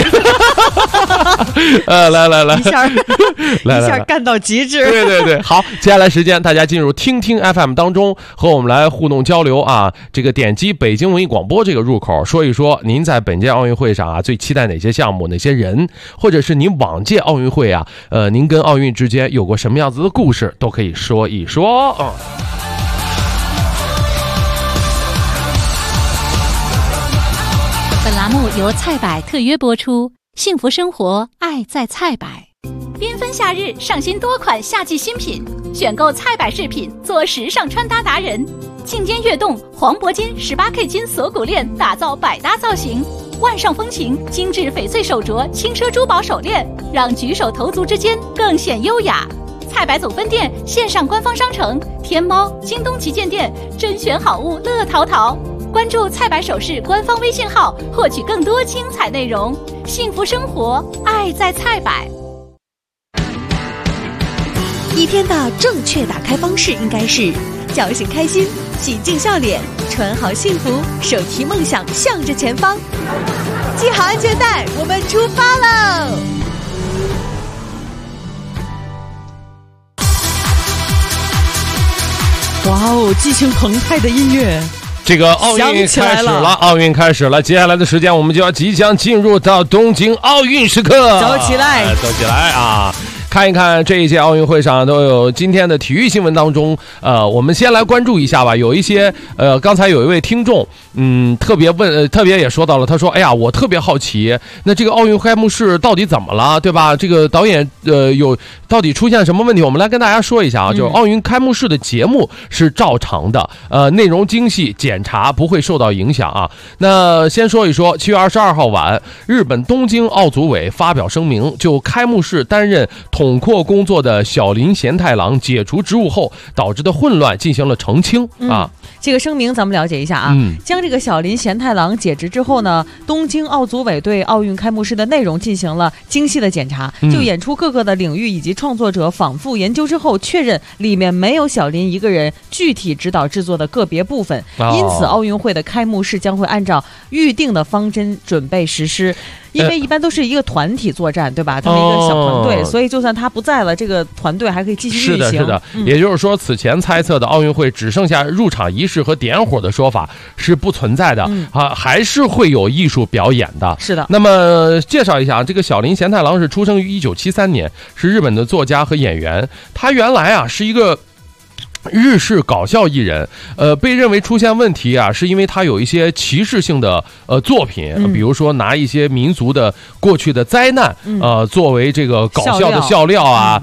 来， 一下干到极致。 对，好，接下来时间大家进入听听 FM 当中，和我们来互动交流啊。这个点击北京文艺广播这个入口，说一说您在本届奥运会上啊最期待哪些项目、哪些人，或者是您往届奥运会啊，您跟奥运之间有过什么样子的故事，都可以说一说啊。 本栏目由菜百特约播出，幸福生活，爱在菜百。 缤纷夏日，上新多款夏季新品，选购菜百饰品，做时尚穿搭达人。庆间跃动黄铂金18K 金锁骨链，打造百搭造型。万上风情精致翡翠手镯，轻奢珠宝手链，让举手投足之间更显优雅。菜百总分店线上官方商城，天猫、京东旗舰店，甄选好物乐淘淘。关注菜百首饰官方微信号，获取更多精彩内容。幸福生活，爱在菜百。 一天的正确打开方式应该是：叫醒开心，洗净笑脸，穿好幸福，手提梦想向着前方。系好安全带，我们出发喽！ 哇哦，激情澎湃的音乐。 这个奥运开始了，接下来的时间我们就要即将进入到东京奥运时刻， 走起来啊！看一看这一届奥运会上都有今天的体育新闻当中，我们先来关注一下吧。有一些刚才有一位听众，特别也说到了，他说：“哎呀，我特别好奇，那这个奥运开幕式到底怎么了，对吧？这个导演到底出现什么问题？我们来跟大家说一下啊，就是奥运开幕式的节目是照常的，内容精细，检查不会受到影响啊。那先说一说7月22号晚，日本东京奥组委发表声明，就开幕式担任统括工作的小林贤太郎解除职务后导致的混乱进行了澄清啊。 这个声明咱们了解一下啊。将这个小林贤太郎解职之后呢，东京奥组委对奥运开幕式的内容进行了精细的检查，就演出各个的领域以及创作者反复研究之后，确认里面没有小林一个人具体指导制作的个别部分，因此奥运会的开幕式将会按照预定的方针准备实施。因为一般都是一个团体作战，对吧？他们一个小团队，所以就算他不在了，这个团队还可以继续运行。 是的，也就是说，此前猜测的奥运会只剩下入场仪式和点火的说法是不存在的还是会有艺术表演的。 是的。 那么介绍一下，这个小林贤太郎是出生于1973年，是日本的作家和演员。他原来啊是一个日式搞笑艺人，被认为出现问题啊，是因为他有一些歧视性的作品，比如说拿一些民族的过去的灾难，作为这个搞笑的笑料啊，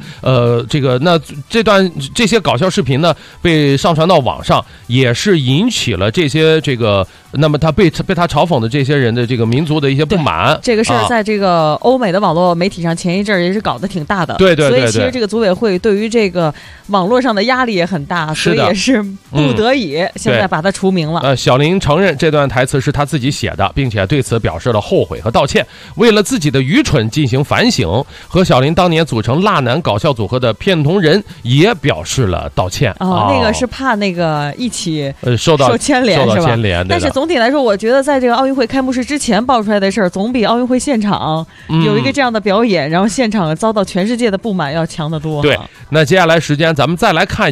这些搞笑视频呢被上传到网上，也是引起了那么他被他嘲讽的这些人的这个民族的一些不满。 这个事儿在这个欧美的网络媒体上前一阵儿也是搞得挺大的。 对， 所以其实这个组委会对于这个网络上的压力也很大，所以也是不得已现在把他除名了。 小林承认这段台词是他自己写的，并且对此表示了后悔和道歉，为了自己的愚蠢进行反省。和小林当年组成辣男搞笑组合的片桐人也表示了道歉。 那个是怕那个一起受牵连是吧？但是总体来说，我觉得在这个奥运会开幕式之前爆出来的事儿，总比奥运会现场有一个这样的表演，然后现场遭到全世界的不满要强得多。 对，那接下来时间咱们再来看几个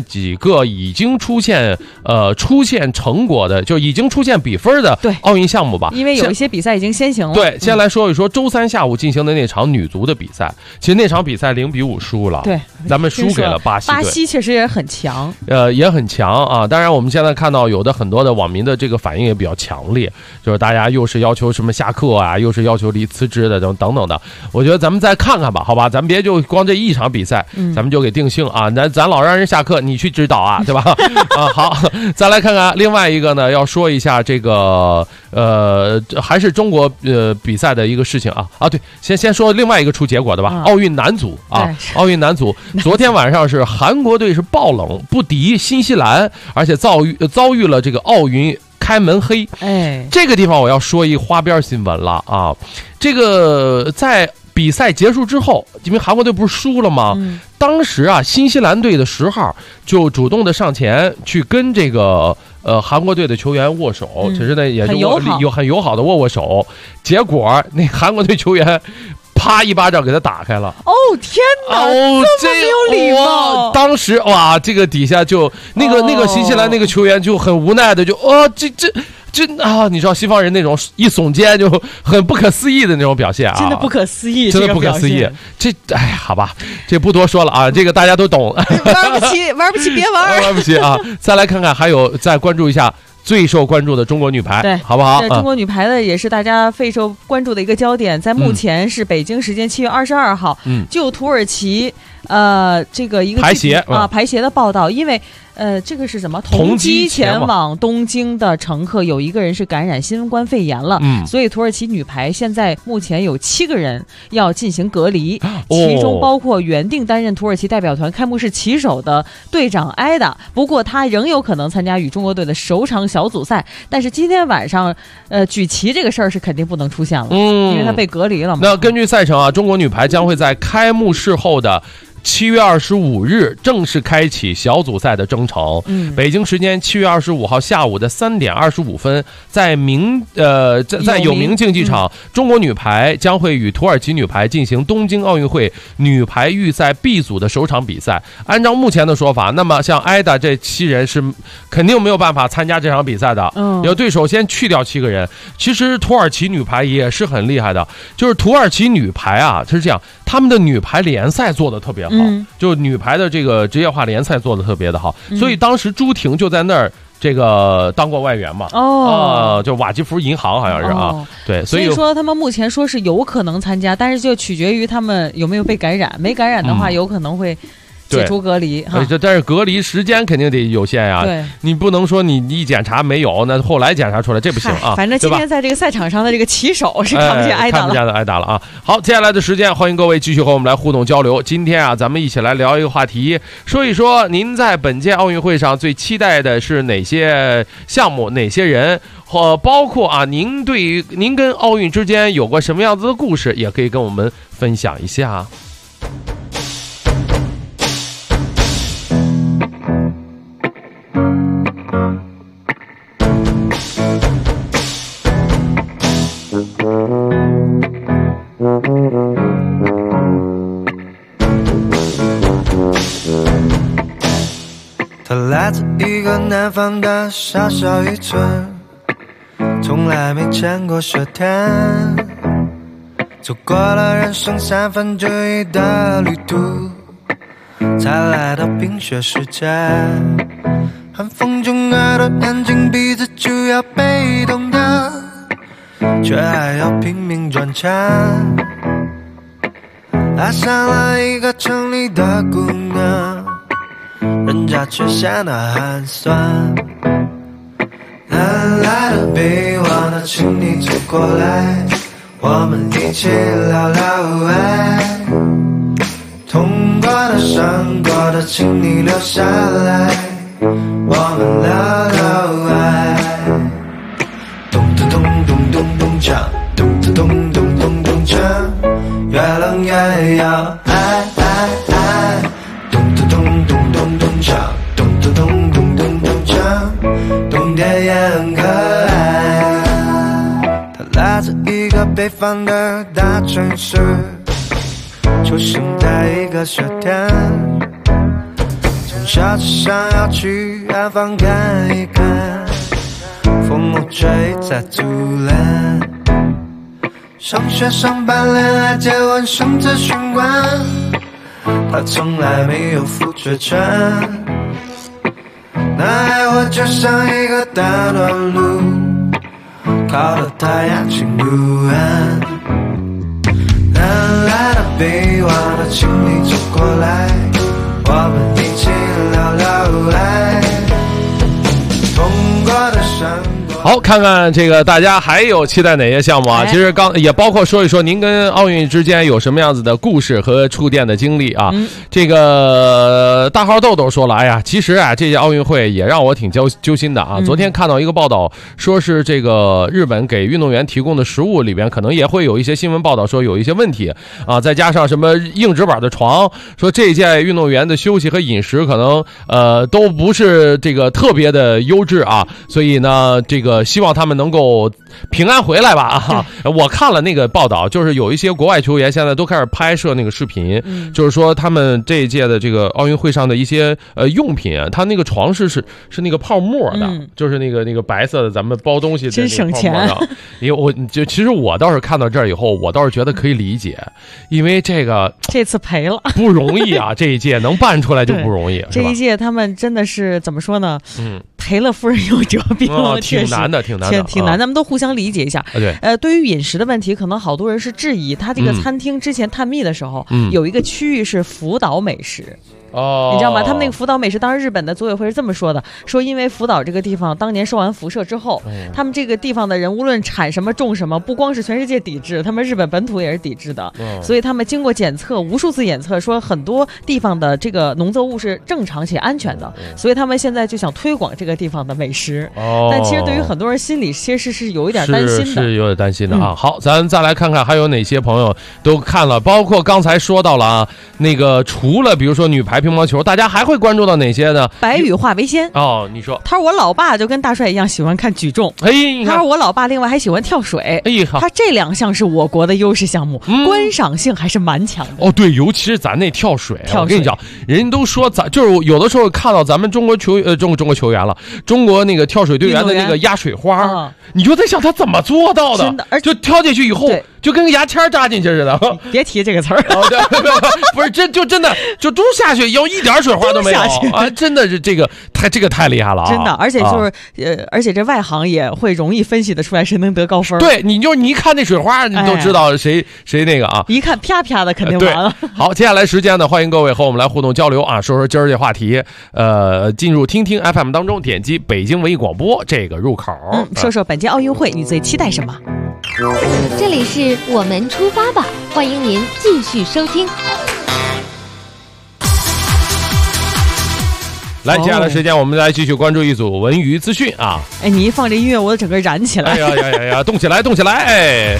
个已经出现成果的，就已经出现比分的奥运项目吧。 因为有一些比赛已经先行了。 对，先来说一说周三下午进行的那场女足的比赛。其实那场比赛0-5输了， 对， 咱们输给了巴西队。 巴西确实也很强， 也很强啊。当然，我们现在看到有的很多的网民的这个反应也比较强烈，就是大家又是要求什么下课啊，又是要求辞职的等等的。我觉得咱们再看看吧，好吧，咱们别就光这一场比赛，咱们就给定性啊。咱老让人下课，你去指导啊，对吧？啊，好，再来看看另外一个呢，要说一下这个还是中国比赛的一个事情啊。对，先说另外一个出结果的吧。奥运男足啊，奥运男足昨天晚上是韩国队是爆冷不敌新西兰，而且遭遇了这个奥运开门黑。这个地方我要说一花边新闻了啊。这个在比赛结束之后，因为韩国队不是输了吗？当时啊，新西兰队的10号就主动的上前去跟这个韩国队的球员握手，其实呢也就很友好的握手。结果那韩国队球员啪一巴掌给他打开了。哦天哪！这么没有礼貌。 当时哇，这个底下就那个新西兰那个球员就很无奈的就这啊，你知道西方人那种一耸肩就很不可思议的那种表现啊， 真的不可思议， 真的不可思议。哎呀，好吧，这不多说了啊，这个大家都懂。 玩不起，别玩， 玩不起啊！再来看看，还有再关注一下最受关注的中国女排， 对， 好不好？ 中国女排的也是大家备受关注的一个焦点，在目前是北京时间7月22号，就土耳其这个一个排协的报道，因为这个是什么？同机前往东京的乘客有一个人是感染新冠肺炎了，所以土耳其女排现在目前有7个人要进行隔离，其中包括原定担任土耳其代表团开幕式旗手的队长埃达，不过他仍有可能参加与中国队的首场小组赛，但是今天晚上举旗这个事儿是肯定不能出现了，因为他被隔离了嘛。 那根据赛程啊，中国女排将会在开幕式后的7月25日正式开启小组赛的征程。北京时间7月25号下午的3点25分，在有明竞技场，中国女排将会与土耳其女排进行东京奥运会女排预赛 B 组的首场比赛。按照目前的说法，那么像埃达这7人是肯定没有办法参加这场比赛的，有对手先去掉7个人。其实土耳其女排也是很厉害的，就是土耳其女排啊，是这样，他们的女排联赛做的特别好，就女排的这个职业化联赛做的特别的好，所以当时朱婷就在那儿这个当过外援嘛，就瓦基弗银行好像是啊，对， 所以说他们目前说是有可能参加，但是就取决于他们有没有被感染，没感染的话有可能会解除隔离， 但是隔离时间肯定得有限呀， 对， 你不能说你一检查没有，那后来检查出来这不行啊。 反正今天在这个赛场上的这个旗手是看不见挨打了，啊。好，接下来的时间，欢迎各位继续和我们来互动交流。今天啊，咱们一起来聊一个话题，说一说您在本届奥运会上最期待的是哪些项目、哪些人，或包括啊，您跟奥运之间有过什么样子的故事，也可以跟我们分享一下。 他来自一个南方的小小渔村，从来没见过雪天，走过了人生1/3的旅途，才来到冰雪世界。寒风中耳朵眼睛鼻子就要被冻的，却还要拼命赚钱，爱上了一个城里的姑娘，人家却显得寒酸。蓝蓝的臂弯的，请你走过来，我们一起聊聊爱。痛过的、伤过的，请你留下来，我们聊聊爱。咚咚咚咚咚咚锵，咚咚咚咚咚咚锵，越冷越要爱爱爱。咚咚咚咚咚咚锵，咚咚咚咚咚咚锵，冬天也很可爱。它来自一个北方的大城市，出生在一个雪天，从下次想要去远方看一看，风不吹在竹篮。上学上班恋爱结婚升职勋冠，他从来没有负罪权。那爱我就像一个大暖炉，靠着太阳进入暗。蓝蓝的臂弯的，请你走过来，我们一起聊聊爱。风过的山。 好，看看这个大家还有期待哪些项目啊？其实也包括说一说您跟奥运之间有什么样子的故事和触电的经历啊。这个大号豆豆说了，哎呀，其实啊，这届奥运会也让我挺揪心的啊。昨天看到一个报道，说是这个日本给运动员提供的食物里边可能也会有一些新闻报道说有一些问题啊，再加上什么硬纸板的床，说这一届运动员的休息和饮食可能都不是这个特别的优质啊，所以呢，这个希望他们能够平安回来吧啊！我看了那个报道，就是有一些国外球员现在都开始拍摄那个视频，就是说他们这一届的这个奥运会上的一些用品，他那个床是那个泡沫的，就是那个白色的，咱们包东西的， 真省钱。 其实我倒是看到这儿以后，我倒是觉得可以理解，因为这次赔了不容易啊，这一届能办出来就不容易。 这一届他们真的是怎么说呢？赔了夫人又折兵， 挺难的。 咱们都互相理解一下。对于饮食的问题，可能好多人是质疑他这个餐厅之前探秘的时候，有一个区域是福岛美食。你知道吗？他们那个福岛美食，当时日本的组委会是这么说的，说因为福岛这个地方当年受完辐射之后，他们这个地方的人无论产什么种什么，不光是全世界抵制，他们日本本土也是抵制的，所以他们经过检测，无数次检测，说很多地方的这个农作物是正常且安全的，所以他们现在就想推广这个地方的美食。但其实对于很多人心里其实是有一点担心的， 是有点担心的啊。好，咱再来看看还有哪些朋友都看了，包括刚才说到了啊，那个除了比如说女排乒乓球，大家还会关注到哪些呢？ 白羽化为先哦，你说他说我老爸就跟大帅一样喜欢看举重，他说我老爸另外还喜欢跳水，他这两项是我国的优势项目，观赏性还是蛮强的。 哦，对，尤其是咱那跳水，我跟你讲，人都说咱就是有的时候看到咱们中国球员了，中国那个跳水队员的那个压水花，你就在想他怎么做到的？ 真的， 就跳进去以后就跟个牙签扎进去似的。 别提这个词儿， 不是真的就都下去，要一点水花都没有啊！真的是这个太厉害了啊！ 真的，而且就是而且这外行也会容易分析得出来谁能得高分。 对，你一看那水花，你都知道谁那个啊！ 一看啪啪的肯定完了。 好，接下来时间呢，欢迎各位和我们来互动交流啊，说说今儿这话题。进入听听 FM 当中，点击北京文艺广播这个入口， 说说本届奥运会你最期待什么？ 这里是我们出发吧，欢迎您继续收听。 来，接下来时间我们来继续关注一组文娱资讯啊！ 哎，你一放这音乐，我整个燃起来！ 哎呀，动起来！哎。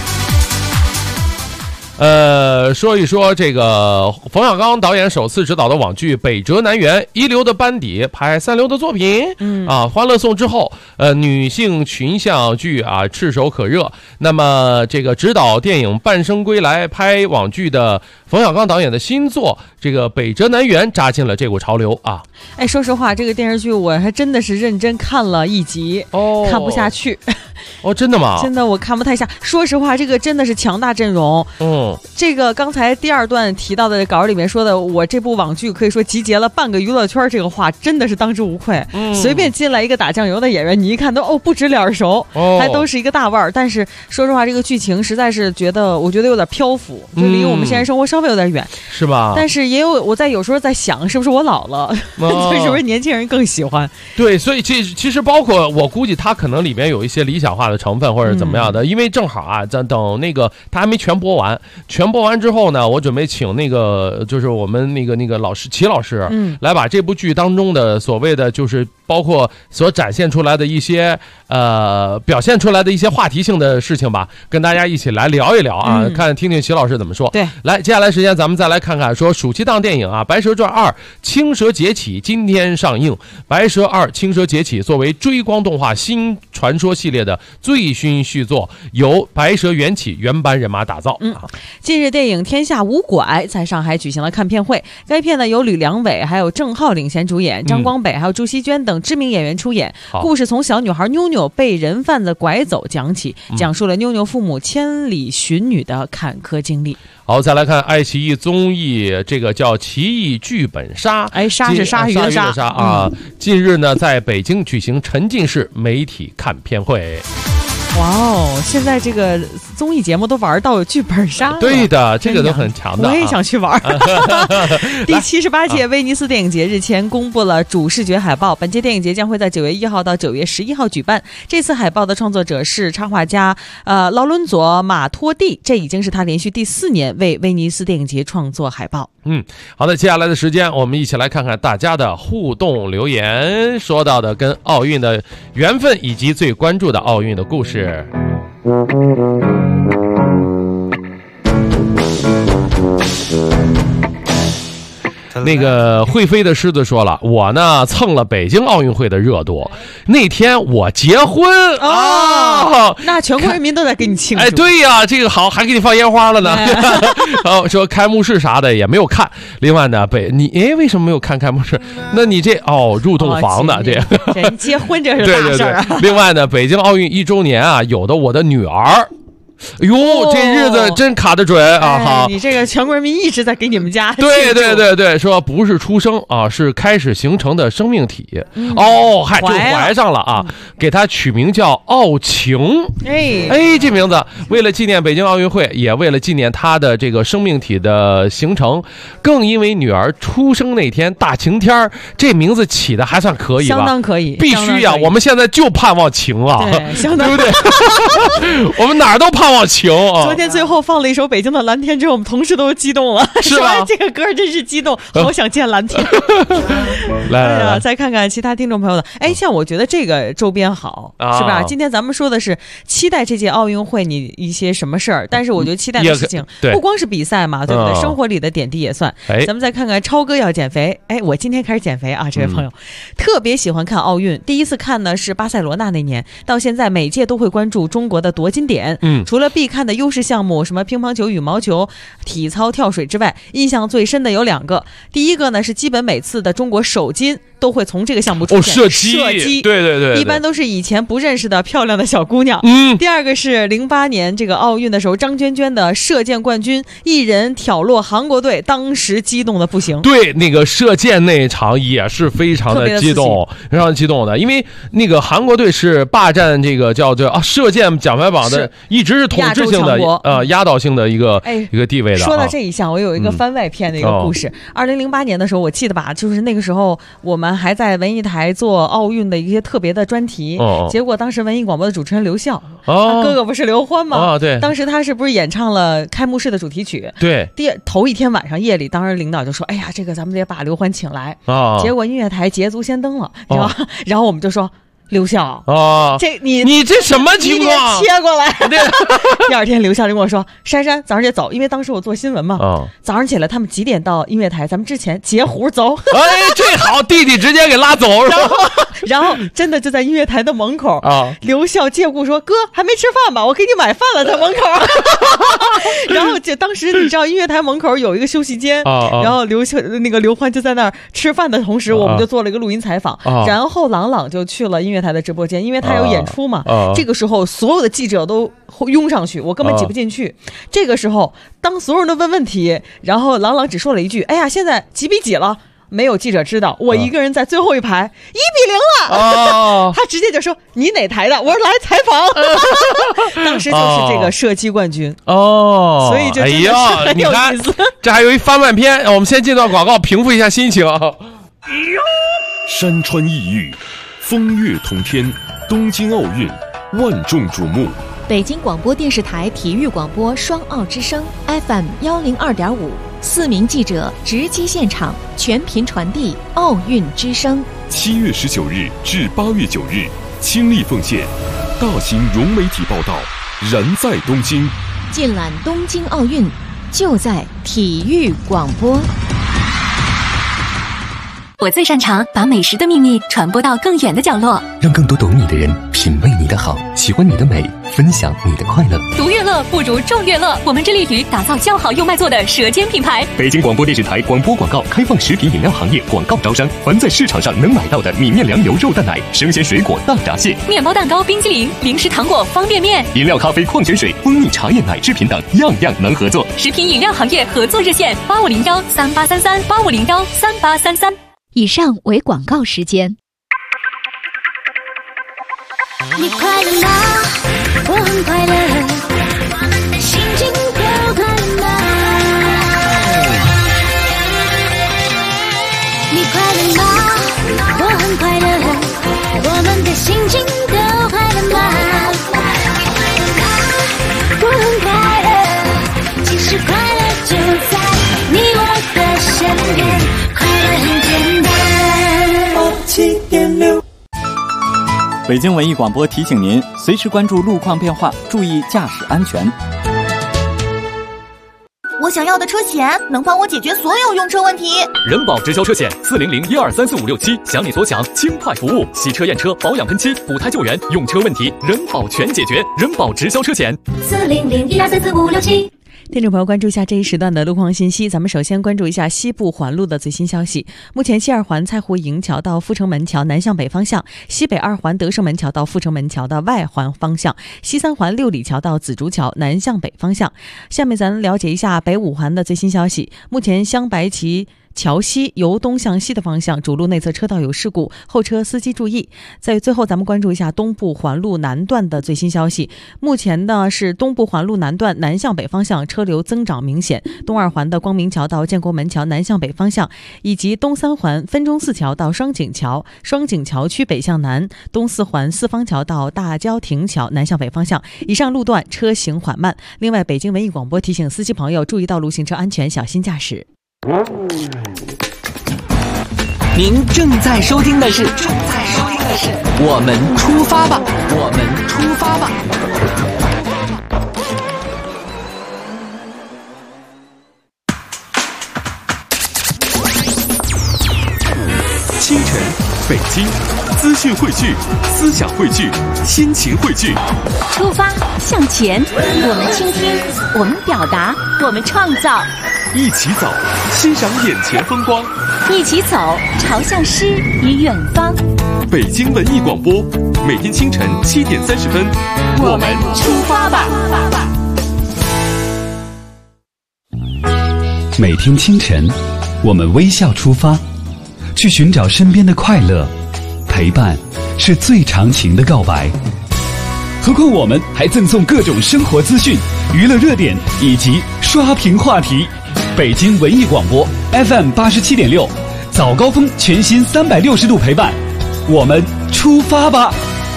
说一说这个冯小刚导演首次执导的网剧《北辙南辕》，一流的班底拍三流的作品，欢乐颂之后，女性群像剧啊炙手可热。那么这个执导电影《半生归来》拍网剧的冯小刚导演的新作这个《北辙南辕》扎进了这股潮流啊！ 哎，说实话，这个电视剧我还真的是认真看了一集，看不下去。 哦，真的吗？ 真的，我看不太下。说实话，这个真的是强大阵容。这个刚才第二段提到的稿里面说的，我这部网剧可以说集结了半个娱乐圈，这个话真的是当之无愧。随便进来一个打酱油的演员，你一看都不知脸熟，还都是一个大腕儿。但是说实话，这个剧情实在是我觉得有点漂浮，就离我们现实生活稍微有点远， 是吧？ 但是也有有时候在想，是不是我老了，是不是年轻人更喜欢？ 对，所以其实包括我估计他可能里面有一些理想化的成分或者怎么样的，因为正好啊，咱等那个他还没全播完之后呢，我准备请那个就是我们那个老师齐老师，来把这部剧当中的所谓的就是包括所展现出来的一些表现出来的一些话题性的事情吧，跟大家一起来聊一聊啊，听听齐老师怎么说。 对， 来，接下来时间咱们再来看看说暑期档电影啊，《白蛇传2：青蛇劫起》今天上映，《白蛇2：青蛇劫起》作为追光动画新传说系列的最新续作，由白蛇缘起原班人马打造。 近日电影影《天下无拐》在上海举行了看片会。该片呢由吕良伟还有郑浩领衔主演，张光北还有朱锡娟等知名演员出演。故事从小女孩妞妞被人贩子拐走讲起，讲述了妞妞父母千里寻女的坎坷经历。 好，再来看爱奇艺综艺，这个叫《奇异剧本杀》。 杀是鲨鱼的鲨啊！近日呢，在北京举行沉浸式媒体看片会。 哇哦！现在这个综艺节目都玩到有剧本杀了。 对的，这个都很强的。 我也想去玩。第78届威尼斯电影节日前公布了主视觉海报，本届电影节将会在9月1号到9月11号举办。这次海报的创作者是插画家劳伦佐·马托蒂，这已经是他连续第4年为威尼斯电影节创作海报。 好的，接下来的时间我们一起来看看大家的互动留言，说到的跟奥运的缘分以及最关注的奥运的故事。那个会飞的狮子说了，我呢蹭了北京奥运会的热度，那天我结婚那全国人民都在给你庆祝。 对呀，这个好，还给你放烟花了呢。说开幕式啥的也没有看。另外呢，你为什么没有看开幕式？那你这入洞房的这人结婚这是大事啊。 对。另外呢，北京奥运1周年啊，有的我的女儿。这日子真卡得准啊！好， 你这个全国人民一直在给你们家对，说不是出生啊，是开始形成的生命体。就怀上了啊，给他取名叫奥晴。这名字为了纪念北京奥运会，也为了纪念他的这个生命体的形成，更因为女儿出生那天大晴天，这名字起的还算可以吧？ 相当可以， 必须呀！我们现在就盼望晴啊， 对不对？我们哪儿都盼望晴啊！ 昨天最后放了一首《北京的蓝天》之后，我们同事都激动了， 是吧？ 这个歌真是激动，好想见蓝天。 来， 再看看其他听众朋友的。像我觉得这个周边好，是吧？今天咱们说的是期待这届奥运会你一些什么事儿，但是我觉得期待的事情不光是比赛嘛，对不对？生活里的点滴也算。咱们再看看超哥要减肥。我今天开始减肥啊！这位朋友特别喜欢看奥运，第一次看呢是巴塞罗那那年，到现在每届都会关注中国的夺金点。除了必看的优势项目，什么乒乓球、羽毛球、体操、跳水之外，印象最深的有2个。第一个呢是基本每次的中国首金都会从这个项目出现。 射击，对， 一般都是以前不认识的漂亮的小姑娘。第二个是08年这个奥运的时候，张娟娟的射箭冠军，一人挑落韩国队，当时激动的不行。 对，那个射箭那一场也是非常的激动，非常激动的，因为那个韩国队是霸占这个叫做射箭奖牌榜的，一直是统治性的压倒性的一个地位的。 说到这一项，我有一个番外篇的一个故事。2008年的时候，我记得吧，就是那个时候我们还在文艺台做奥运的一些特别的专题，结果当时文艺广播的主持人刘笑，哥哥不是刘欢吗？ 对， 当时他是不是演唱了开幕式的主题曲？ 对， 头一天晚上夜里，当时领导就说：“哎呀，这个咱们得把刘欢请来。”结果音乐台捷足先登了，然后我们就说。刘笑你这什么情况？ 切过来。第二天刘笑就跟我说：“珊珊，早上就走，因为当时我做新闻嘛。早上起来他们几点到音乐台？咱们之前截胡走。 这好，弟弟直接给拉走。 然后真的就在音乐台的门口刘笑借故说：哥还没吃饭吧？我给你买饭了，在门口。然后就当时你知道音乐台门口有一个休息间，然后刘欢就在那儿吃饭的同时，我们就做了一个录音采访。然后朗朗就去了音乐台的直播间，因为他有演出嘛。这个时候所有的记者都拥上去，我根本挤不进去。这个时候当所有人都问问题，然后朗朗只说了一句：哎呀，现在几比几了？没有记者知道，我一个人在最后一排1比0了。他直接就说：你哪台的？我说来采访。当时就是这个射击冠军所以就真的是很有意思。 这还有一番外篇，我们先进段广告，平复一下心情。 山川异域，风月同天，东京奥运万众瞩目。 北京广播电视台体育广播双奥之声 FM 102.5，4名记者直击现场，全频传递奥运之声。 7月19日至8月9日，倾力奉献，大型融媒体报道，燃在东京。 尽览东京奥运，就在体育广播。 我最擅长把美食的秘密传播到更远的角落， 让更多懂你的人品味你的好，喜欢你的美， 分享你的快乐。 独乐乐不如众乐乐，我们致力于打造叫好又卖座的舌尖品牌。 北京广播电视台广播广告开放食品饮料行业广告招商，凡在市场上能买到的米面粮油肉蛋奶、生鲜水果大闸蟹、 面包蛋糕、冰激凌、零食糖果、方便面、 饮料、咖啡、矿泉水、蜂蜜、茶叶、奶制品等，样样能合作。 食品饮料行业合作热线8501383385013833。 以上为广告时间。 你快乐吗？我很快乐，心情都快乐吗？你快乐吗？我很快乐，我们的心情都快乐吗？我很快乐，其实快乐就在你我的身边，快乐很简单。7.6 北京文艺广播提醒您，随时关注路况变化，注意驾驶安全。 我想要的车险能帮我解决所有用车问题。 人保直销车险400-1234567，想你所想，轻快服务，洗车验车、保养喷漆、补胎救援，用车问题人保全解决。人保直销车险 400-1234567。 听众朋友，关注一下这一时段的路况信息。咱们首先关注一下西部环路的最新消息。目前西二环蔡湖营桥到阜成门桥南向北方向，西北二环德胜门桥到阜成门桥的外环方向，西三环六里桥到紫竹桥南向北方向。下面咱了解一下北五环的最新消息。目前湘白旗桥西由东向西的方向主路内侧车道有事故，后车司机注意。在最后咱们关注一下东部环路南段的最新消息。目前呢是东部环路南段南向北方向车流增长明显，东二环的光明桥到建国门桥南向北方向，以及东三环分钟寺桥到双井桥区北向南，东四环四方桥到大郊亭桥南向北方向。以上路段车行缓慢。另外，北京文艺广播提醒司机朋友注意道路行车安全，小心驾驶。 您正在收听的是我们出发吧，我们出发吧。 清晨，北京，资讯汇聚，思想汇聚，心情汇聚。 出发向前，我们倾听，我们表达，我们创造。 一起走，欣赏眼前风光； 一起走，朝向诗与远方。 北京文艺广播，每天清晨7点30分， 我们出发吧。 每天清晨，我们微笑出发，去寻找身边的快乐。陪伴是最长情的告白。何况我们还赠送各种生活资讯、娱乐热点以及刷屏话题。北京文艺广播 FM 87.6，早高峰全新360度陪伴，我们出发吧。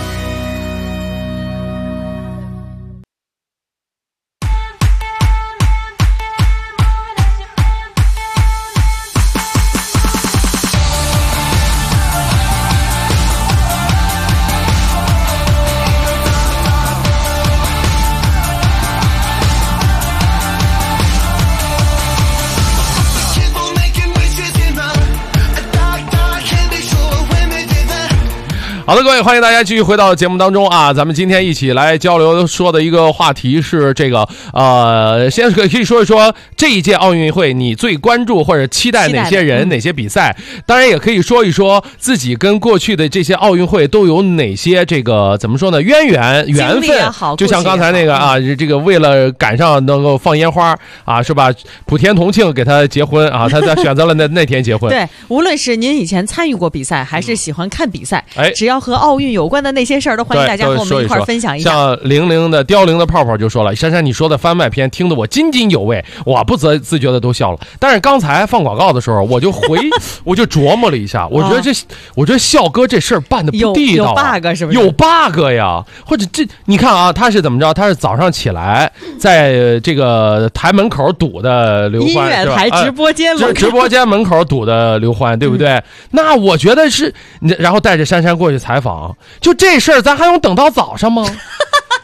好的，各位，欢迎大家继续回到节目当中啊！咱们今天一起来交流说的一个话题是这个先可以说一说这一届奥运会你最关注或者期待哪些人、哪些比赛，当然也可以说一说自己跟过去的这些奥运会都有哪些这个怎么说呢缘分，就像刚才那个啊，这个为了赶上能够放烟花啊，是吧？莆田同庆给他结婚啊，他选择了那天结婚。 对，无论是您以前参与过比赛，还是喜欢看比赛，只要和奥运有关的那些事儿，都欢迎大家和我们一块儿分享一下。 像凋零的泡泡就说了，珊珊你说的番外篇听得我津津有味，我不自觉的都笑了。但是刚才放广告的时候，我就琢磨了一下，我觉得笑哥这事儿办的不地道， 有 bug 是不是？ 有 bug 呀，或者你看啊，他是怎么着？他是早上起来在这个台门口堵的刘欢， 音乐台直播间门口堵的刘欢，对不对？那我觉得是，然后带着珊珊过去采访，就这事儿咱还用等到早上吗？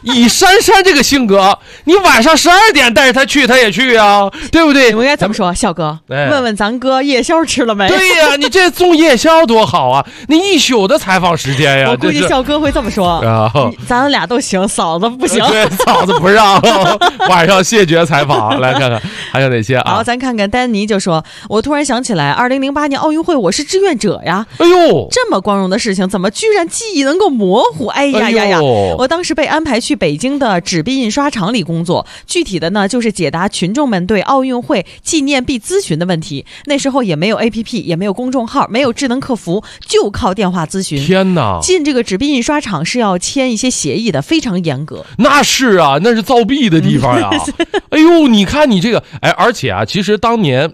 以珊珊这个性格，你晚上12点带着他去，他也去啊，对不对？ 我应该怎么说，小哥？问问咱哥夜宵吃了没？ 对呀，你这送夜宵多好啊！你一宿的采访时间呀。 我估计小哥会这么说，咱俩都行，嫂子不行。 对，嫂子不让，晚上谢绝采访。来看看还有哪些啊？ 好，咱看看丹尼就说，我突然想起来，2008年奥运会我是志愿者呀。 哎呦， 这么光荣的事情，怎么居然记忆能够模糊？哎呀呀呀！我当时被安排去北京的纸币印刷厂里工作，具体的呢就是解答群众们对奥运会纪念币咨询的问题。那时候也没有 APP， 也没有公众号，没有智能客服，就靠电话咨询。 天哪！ 进这个纸币印刷厂是要签一些协议的，非常严格。 那是啊，那是造币的地方呀。哎呦，你看你这个，而且啊，其实当年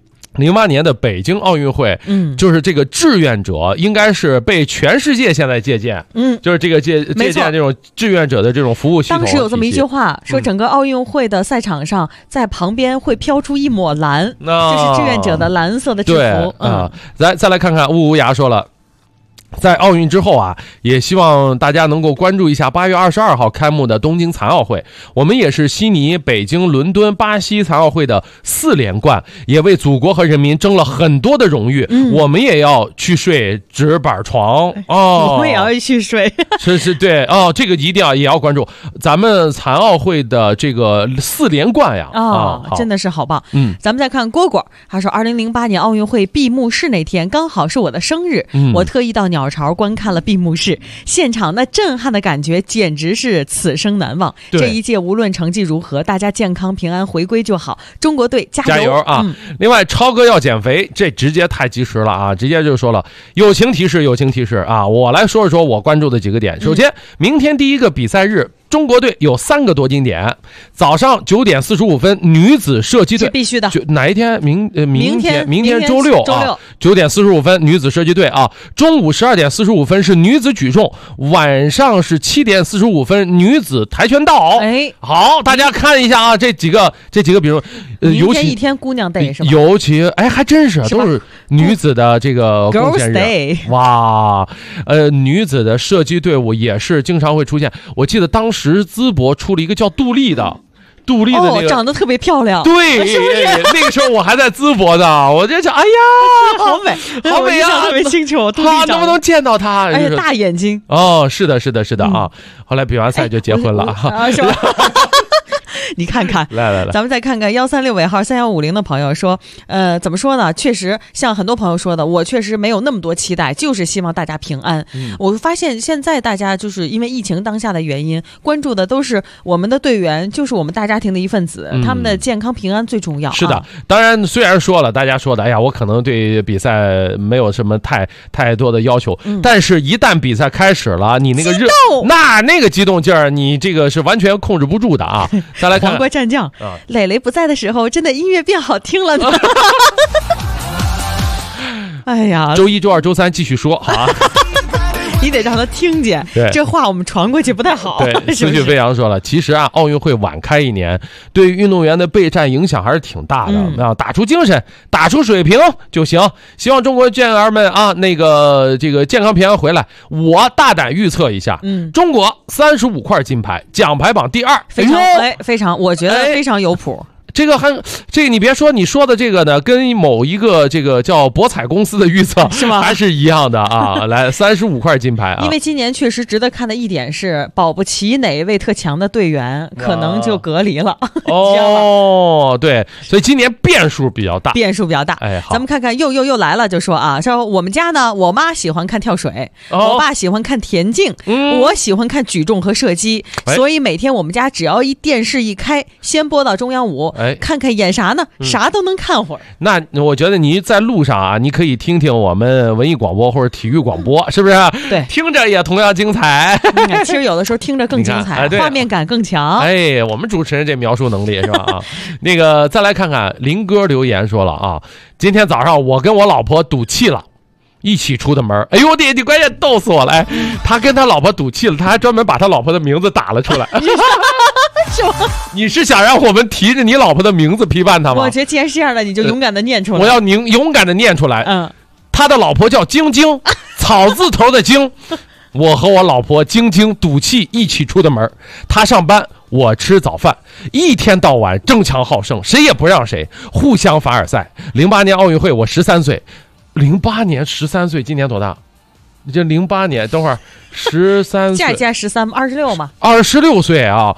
08年的北京奥运会，就是这个志愿者应该是被全世界现在借鉴，就是这个借鉴这种志愿者的这种服务系统。 当时有这么一句话，说整个奥运会的赛场上，在旁边会飘出一抹蓝，这是志愿者的蓝色的制服。 再来看看乌牙说了。在奥运之后啊，也希望大家能够关注一下8月22号开幕的东京残奥会。我们也是悉尼、北京、伦敦、巴西残奥会的4连冠，也为祖国和人民争了很多的荣誉。我们也要去睡纸板床哦， 我们也要去睡。 是对哦，这个一定也要关注咱们残奥会的这个4连冠呀！ 真的是好棒。咱们再看蝈蝈，他说2008年奥运会闭幕式那天刚好是我的生日，我特意到鸟巢观看了闭幕式，现场那震撼的感觉简直是此生难忘。这一届无论成绩如何，大家健康平安回归就好，中国队加油啊！另外超哥要减肥，这直接太及时了啊，直接就说了友情提示啊，我来说一说我关注的几个点。首先明天第一个比赛日，中国队有3个夺金点，早上9点45分女子射击队， 必须的。 哪一天？明天周六啊，9点45分女子射击队啊。中午12点45分是女子举重，晚上是7点45分女子跆拳道。好，大家看一下啊，这几个，比如明天一天姑娘 day 是吧？ 尤其还真是都是女子的这个贡献日。哇，女子的射击队伍也是经常会出现。我记得当时淄博出了一个叫杜丽的那个， 长得特别漂亮。 对，是不是？那个时候我还在淄博呢，我就想，哎呀， 好美， 好美啊， 特别清楚。 他能不能见到他？ 而且大眼睛。 哦，是的啊。后来比完赛就结婚了啊。 是吧？你看看， 来， 咱们再看看136尾号3150的朋友说，怎么说呢？确实像很多朋友说的，我确实没有那么多期待，就是希望大家平安。我发现现在大家就是因为疫情当下的原因，关注的都是我们的队员，就是我们大家庭的一份子，他们的健康平安最重要。 是的，当然虽然说了，大家说的，哎呀，我可能对比赛没有什么太多的要求，但是一旦比赛开始了，你那个那个激动劲儿，你这个是完全控制不住的啊！再来看黄瓜战将，磊磊不在的时候，真的音乐变好听了呢。哎呀， 周1、周2、周3继续说啊。 你得让他听见，这话我们传过去不太好。 对，思绪飞扬说了，其实啊，奥运会晚开1年，对于运动员的备战影响还是挺大的。打出精神，打出水平就行。希望中国健儿们啊，这个健康平安回来。我大胆预测一下，中国35块金牌，奖牌榜第2， 非常，我觉得非常有谱。 这个你别说，你说的这个呢，跟某一个这个叫博彩公司的预测是吗？ 还是一样的啊。来，35块金牌啊！ 因为今年确实值得看的一点是，保不齐哪一位特强的队员可能就隔离了。 哦，对，所以今年变数比较大。 哎，好，咱们看看又来了，就说啊，说我们家呢，我妈喜欢看跳水，我爸喜欢看田径，我喜欢看举重和射击，所以每天我们家只要电视一开，先播到中央5。看看演啥呢？啥都能看会儿。 那我觉得你在路上啊，你可以听听我们文艺广播或者体育广播，是不是？ 对， 听着也同样精彩。 其实有的时候听着更精彩，画面感更强。 哎，我们主持人这描述能力是吧？啊，那个再来看看林哥留言说了啊，今天早上我跟我老婆赌气了。一起出的门，哎呦你关键逗死我了！他跟他老婆赌气了，他还专门把他老婆的名字打了出来。 是吗？ 你是想让我们提着你老婆的名字批判他吗？ 我觉得既然是这样的，你就勇敢的念出来。 我要勇敢的念出来。他的老婆叫晶晶，草字头的晶。 我和我老婆晶晶赌气一起出的门，她上班，我吃早饭，一天到晚争强好胜，谁也不让谁，互相凡尔赛。08年奥运会我13岁，08年13岁，今年多大？这08年，等会儿13岁加13 26嘛 ，26岁啊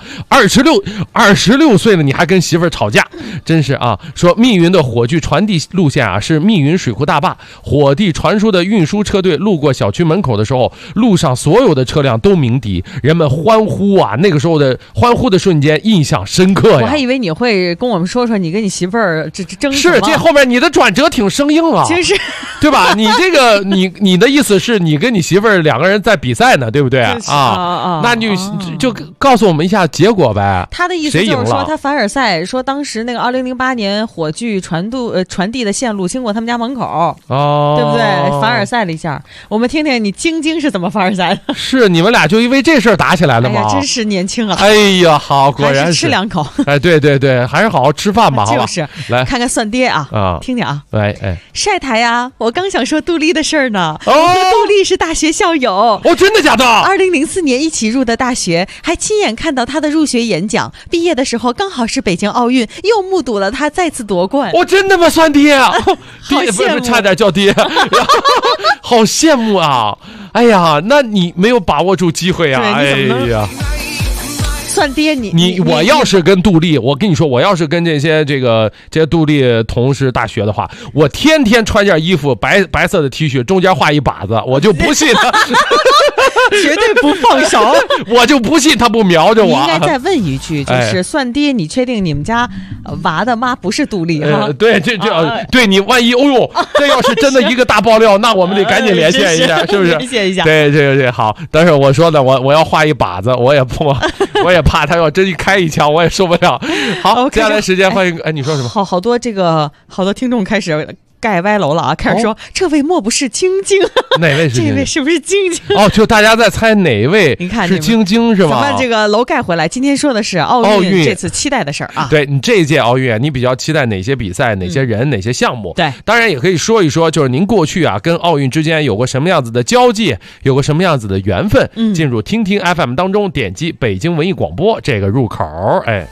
，26岁了，你还跟媳妇儿吵架，真是啊！说密云的火炬传递路线啊，是密云水库大坝，火地传输的运输车队路过小区门口的时候，路上所有的车辆都鸣笛，人们欢呼啊！那个时候的欢呼的瞬间印象深刻呀。 我还以为你会跟我们说你跟你媳妇儿这争什么？ 是这后面你的转折挺生硬啊， 真是对吧？你这个你的意思是你跟你媳妇儿两个人在比赛呢，对不对啊？那你就告诉我们一下结果呗。 他的意思就是说，他凡尔赛说当时那个2008年火炬传递的线路经过他们家门口，对不对？凡尔赛了一下，我们听听你晶晶是怎么凡尔赛的。 是你们俩就因为这事儿打起来了吗？ 哎呀，真是年轻啊！ 哎呀，好，果然是吃两口。 哎，对，还是好好吃饭吧，好吧？ 就是来看看算爹啊，听听啊。 哎， 晒台呀！我刚想说杜丽的事儿呢。我和杜丽是大学校友。 哦，真的假的 ？2004年一起入的大学，还亲眼看到他的入学演讲。毕业的时候刚好是北京奥运，又目睹了他再次夺冠。 我真的吗？算爹啊！ 好羡慕， 差点叫爹，好羡慕啊！哎呀，那你没有把握住机会啊！哎呀。 算爹我要是跟杜丽，我跟你说，我要是跟这些杜丽同是大学的话，我天天穿件衣服白色的 T 恤，中间画一靶子，我就不信他绝对不放手， 我就不信他不瞄着我。 你应该再问一句，就是算爹，你确定你们家娃的妈不是杜丽哈？ 对，对你万一这要是真的一个大爆料，那我们得赶紧连线一下，是不是？ 连线一下。 对，好。但是我说的，我要画一靶子，我也怕他要真一开一枪，我也受不了。好，接下来时间欢迎，你说什么？ 好多听众开始盖歪楼了啊！开始说这位莫不是晶晶？ 哪位是晶晶？ 这位是不是晶晶？ 就大家在猜哪位？ 你看是晶晶是吗？ 咱们这个楼盖回来，今天说的是奥运这次期待的事儿啊。 对，你这一届奥运，你比较期待哪些比赛、哪些人、哪些项目？ 对， 当然也可以说一说，就是您过去啊跟奥运之间有过什么样子的交际，有过什么样子的缘分。进入听听 FM 当中，点击北京文艺广播这个入口，哎，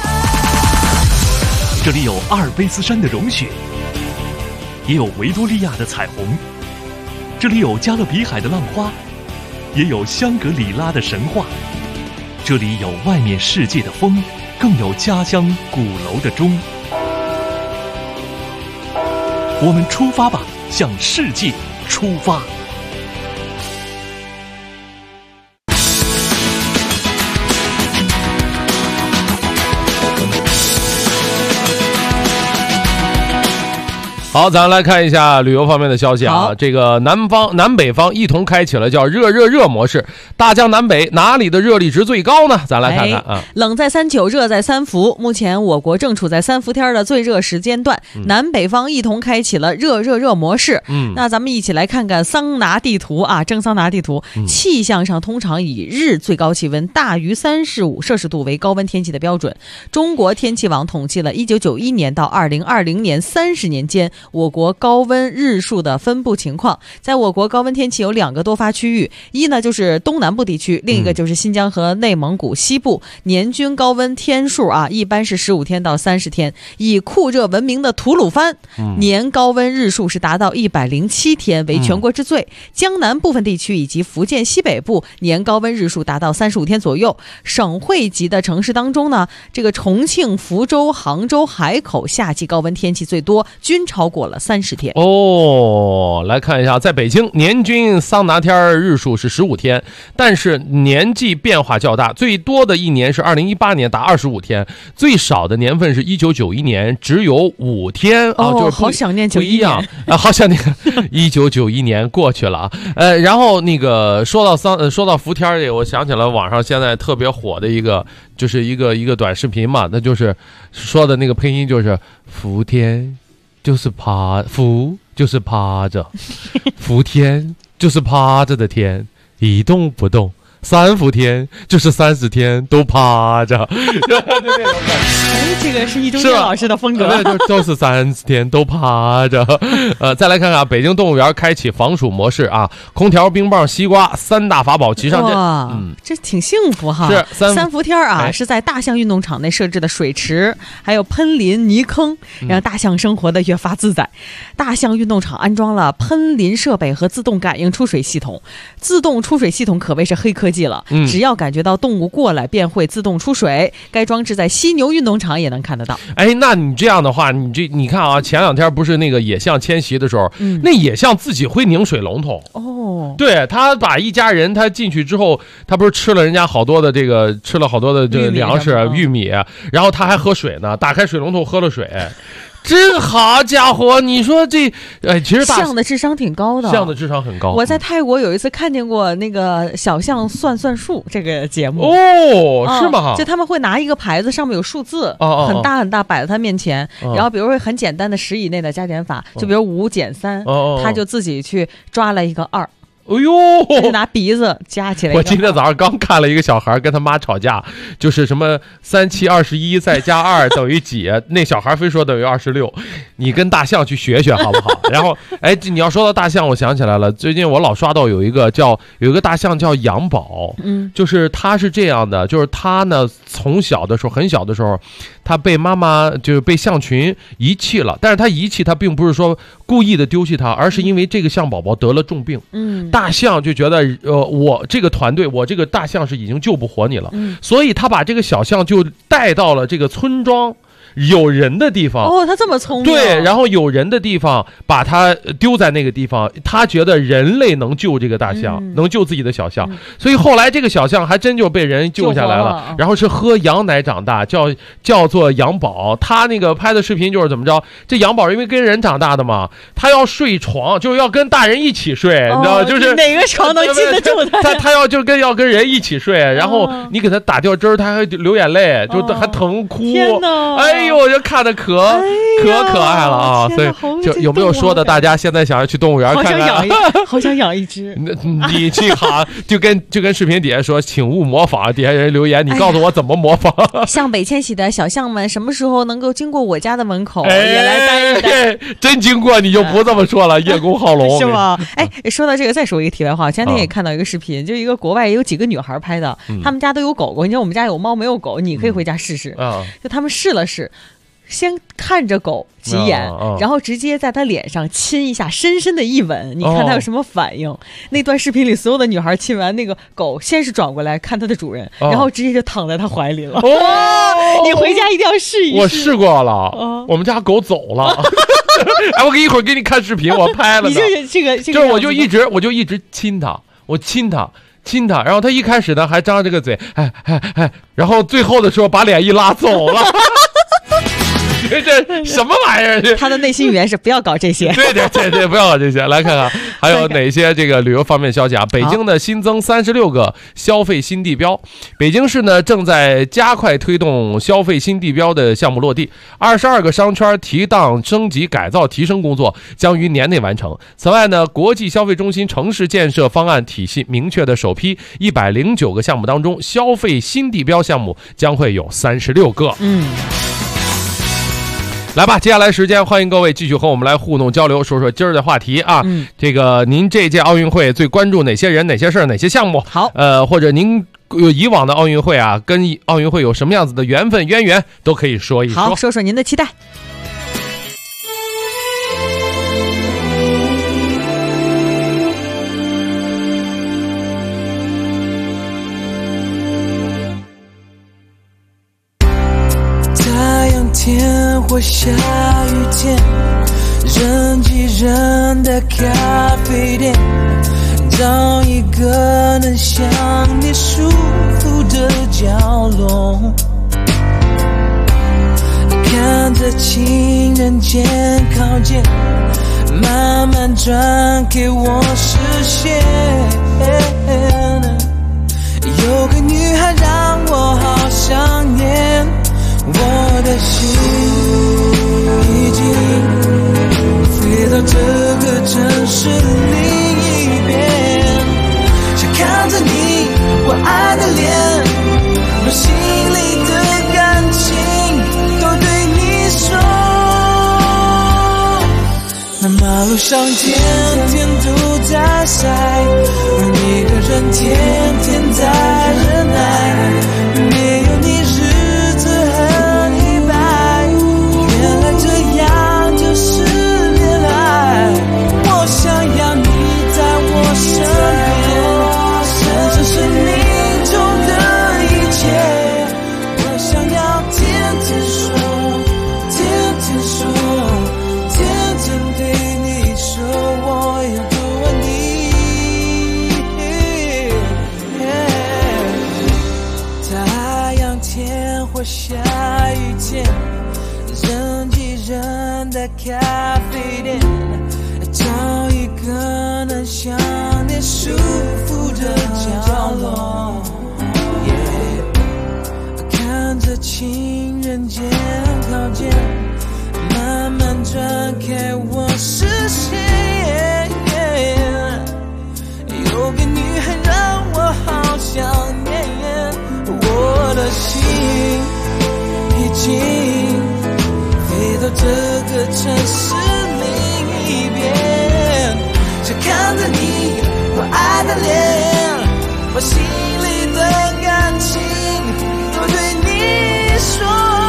这里有阿尔卑斯山的融雪。也有维多利亚的彩虹，这里有加勒比海的浪花，也有香格里拉的神话。这里有外面世界的风，更有家乡鼓楼的钟。我们出发吧，向世界出发。 好，咱来看一下旅游方面的消息啊。这个南北方一同开启了叫热模式，大江南北哪里的热力值最高呢？咱来看看啊。 冷在39，热在3伏。目前我国正处在3伏天的最热时间段，南北方一同开启了热模式。那咱们一起来看看桑拿地图啊，蒸桑拿地图。气象上通常以日最高气温大于35摄氏度为高温天气的标准。中国天气网统计了1991年到2020年30年间。我国高温日数的分布情况，在我国高温天气有2个多发区域，一呢就是东南部地区，另一个就是新疆和内蒙古西部。年均高温天数啊，一般是15天到30天。以酷热闻名的吐鲁番，年高温日数是达到107天，为全国之最。江南部分地区以及福建西北部年高温日数达到35天左右。省会级的城市当中呢，这个重庆、福州、杭州、海口夏季高温天气最多，均超过了30天。 来看一下，在北京年均桑拿天日数是15天，但是年季变化较大，最多的一年是2018年达25天，最少的年份是1991年只有5天啊，就是好想念不一样啊，好想念1991年过去了啊。然后那个说到伏天这个，我想起了网上现在特别火的一个，就是一个短视频嘛，那就是说的那个配音就是伏天。就是伏就是趴着，伏天就是趴着的天，一动不动， 3伏天就是30天都趴着，就那种感觉。 这个是易中天老师的风格， 对，都是30天都趴着。再来看看北京动物园开启防暑模式啊，空调、冰棒、西瓜3大法宝齐上阵。 哇，这挺幸福哈。 是 3伏天啊，是在大象运动场内设置的水池，还有喷淋泥坑，让大象生活的越发自在。大象运动场安装了喷淋设备和自动感应出水系统，自动出水系统可谓是黑科技了。只要感觉到动物过来，便会自动出水。该装置在犀牛运动场也能看得到。 哎，那你这样的话，你看啊，前2天不是那个野象迁徙的时候，那野象自己会拧水龙头。 哦， 对，他把一家人他进去之后，他不是吃了人家好多的这个粮食玉米，然后他还喝水呢，打开水龙头喝了水。真好家伙，你说这，其实象的智商挺高的， 象的智商很高。 我在泰国有一次看见过那个小象算数这个节目是吗？ 就他们会拿一个牌子，上面有数字，很大很大摆在他面前，然后比如说很简单的10以内的加减法，就比如5减3，他就自己去抓了一个2。 哎呦， 就是拿鼻子夹起来。 我今天早上刚看了一个小孩跟他妈吵架，就是什么3、7、21再加2等于几？那小孩非说等于26。你跟大象去学学好不好？然后，你要说到大象，我想起来了，最近我老刷到有一个大象叫杨宝，就是他是这样的，就是他呢从小的时候很小的时候，他被妈妈就是被象群遗弃了，但是他遗弃他并不是说故意的丢弃他，而是因为这个象宝宝得了重病。大象就觉得我这个团队，我这个大象是已经救不活你了，所以他把这个小象就带到了这个村庄有人的地方。 他这么聪明。 对，然后有人的地方把它丢在那个地方，他觉得人类能救这个大象，能救自己的小象，所以后来这个小象还真就被人救下来了，然后是喝羊奶长大，叫做羊宝。他那个拍的视频就是怎么着，这羊宝因为跟人长大的嘛，他要睡床，就要跟大人一起睡，你知道，就是哪个床能记得住他要跟人一起睡，然后你给他打吊针，他还流眼泪，就还疼哭。 天哪！ 哎呦，就看得可爱了啊！所以就有没有说的，大家现在想要去动物园看看？ 好想养一只。 你去好，就跟视频底下说，请勿模仿。底下人留言，你告诉我怎么模仿。 向北迁徙的小象们，什么时候能够经过我家的门口，也来待一待？ 真经过你就不这么说了，叶公好龙是吗？说到这个，再说一个题外话，前天也看到一个视频，就一个国外也有几个女孩拍的，他们家都有狗狗。你看我们家有猫没有狗，你可以回家试试。就他们试了试。先看着狗几眼，然后直接在他脸上亲一下，深深的一吻，你看他有什么反应。那段视频里所有的女孩亲完那个狗，先是转过来看他的主人，然后直接就躺在他怀里了。你回家一定要试一试。 我试过了，我们家狗走了。我一会儿给你看视频，我拍了呢。 你就是这个就是我就一直亲他，我亲他，然后他一开始呢还张着个嘴，然后最后的时候把脸一拉走了。这什么玩意儿？ 他的内心语言是不要搞这些。 对，不要搞这些。来看看还有哪些这个旅游方面消息啊？北京呢新增36个消费新地标，北京市呢正在加快推动消费新地标的项目落地，22个商圈提档升级改造提升工作将于年内完成。此外呢，国际消费中心城市建设方案体系明确的首批109个项目当中，消费新地标项目将会有36个。来吧，接下来时间欢迎各位继续和我们来互动交流，说说今儿的话题啊。这个您这届奥运会最关注哪些人、哪些事儿、哪些项目？ 好， 或者您以往的奥运会啊，跟奥运会有什么样子的缘分渊源，都可以说一说。 好，说说您的期待。 天或下雨天，人挤人的咖啡店，找一个能想你舒服的角落，看着情人节靠近，慢慢转给我视线。有个女孩让我好想念，我的心已经飞到这个城市另一边，想看着你，我上天天都在晒，而每个人天天在忍耐，没有你日子很黑白，原来这样就是恋爱。我想要你在我身边，这就是生命中的一切。我想要天天说，天天说，天天对你说我有多爱你。太阳天或下雨天，人挤人的咖啡店，找一个能想念舒服的角落，看着情人节靠近，慢慢转开我视线，有个女孩让我好想念，我的心已经飞到这个城市另一边，想看着你我爱的脸，我心里的感情都对你说。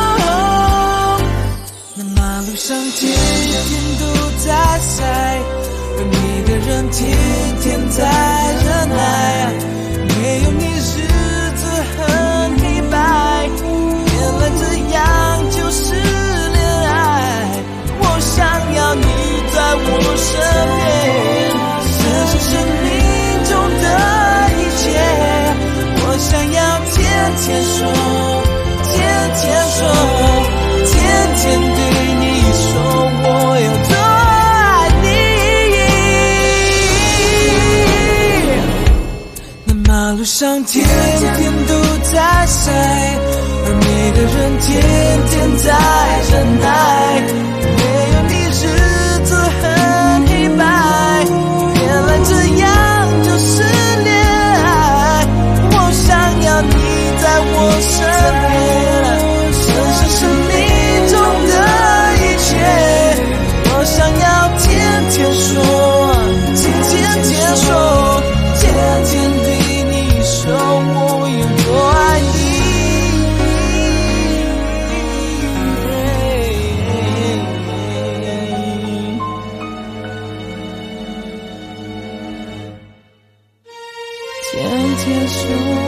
那马路上天天都在晒，而每个人天天在忍耐，没有你日子很黑白，原来这样就是恋爱。我想要你在我身边，这是生命中的一切。我想要天天说，天天说，天天对你说我有多爱你。那马路上天天都在晒，而每个人天天在忍耐，没有你日子很黑白，原来这样就是恋爱。我想要你在我身边，这是生命中的一切。我想要天天说，天天说，天天对你说我有多爱你。天天说。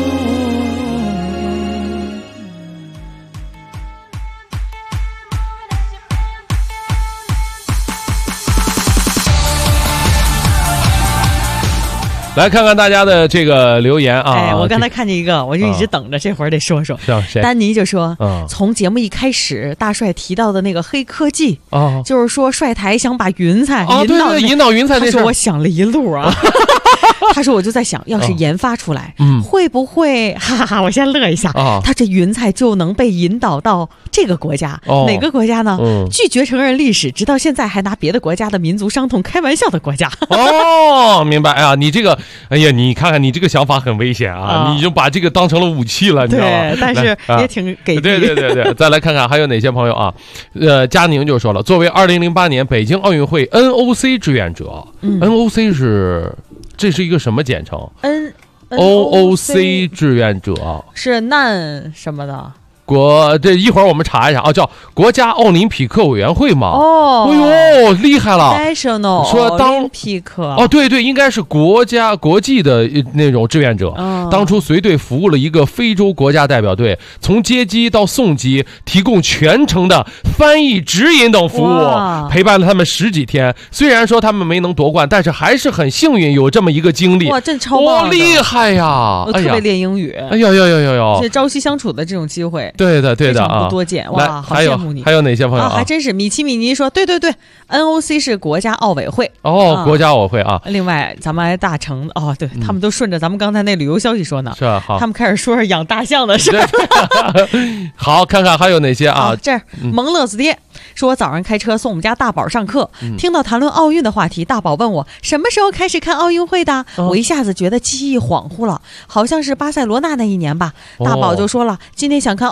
来看看大家的这个留言啊！ 哎，我刚才看见一个，我就一直等着，这会儿得说说。 是谁？ 丹尼就说，从节目一开始，大帅提到的那个黑科技，就是说帅台想把云彩引导云彩那事， 他说我想了一路啊。他说我就在想，要是研发出来，会不会哈哈哈？我先乐一下，他这云彩就能被引导到这个国家，哪个国家呢？拒绝承认历史，直到现在还拿别的国家的民族伤痛开玩笑的国家。 哦，明白啊！你这个，哎呀，你看看你这个想法很危险啊！你就把这个当成了武器了，你知道吗？ 对，但是也挺给力。 对，再来看看还有哪些朋友啊？佳宁就说了，作为2008年北京奥运会 NOC 志愿者，NOC 这是一个什么简称？NOC 志愿者是难什么的？ 这一会儿我们查一下啊，叫国家奥林匹克委员会嘛。哎呦，厉害了 ！National 说奥林匹克对，应该是国际的那种志愿者。当初随队服务了一个非洲国家代表队，从接机到送机，提供全程的翻译、指引等服务，陪伴了他们10几天。虽然说他们没能夺冠，但是还是很幸运有这么一个经历。 哇，真超棒！ 厉害呀！ 我特别练英语。 哎呀， 这朝夕相处的这种机会。 对的啊， 不多见哇，好羡慕你。 还有哪些朋友还真是米奇米尼说，对 ，NOC 是国家奥委会国家奥委会啊。 另外，咱们大成对他们都顺着咱们刚才那旅游消息说呢， 是好， 他们开始说养大象的事。 好，看看还有哪些啊？ 这儿蒙乐子爹说，我早上开车送我们家大宝上课，听到谈论奥运的话题，大宝问我什么时候开始看奥运会的，我一下子觉得记忆恍惚了，好像是巴塞罗那那一年吧。大宝就说了，今天想看奥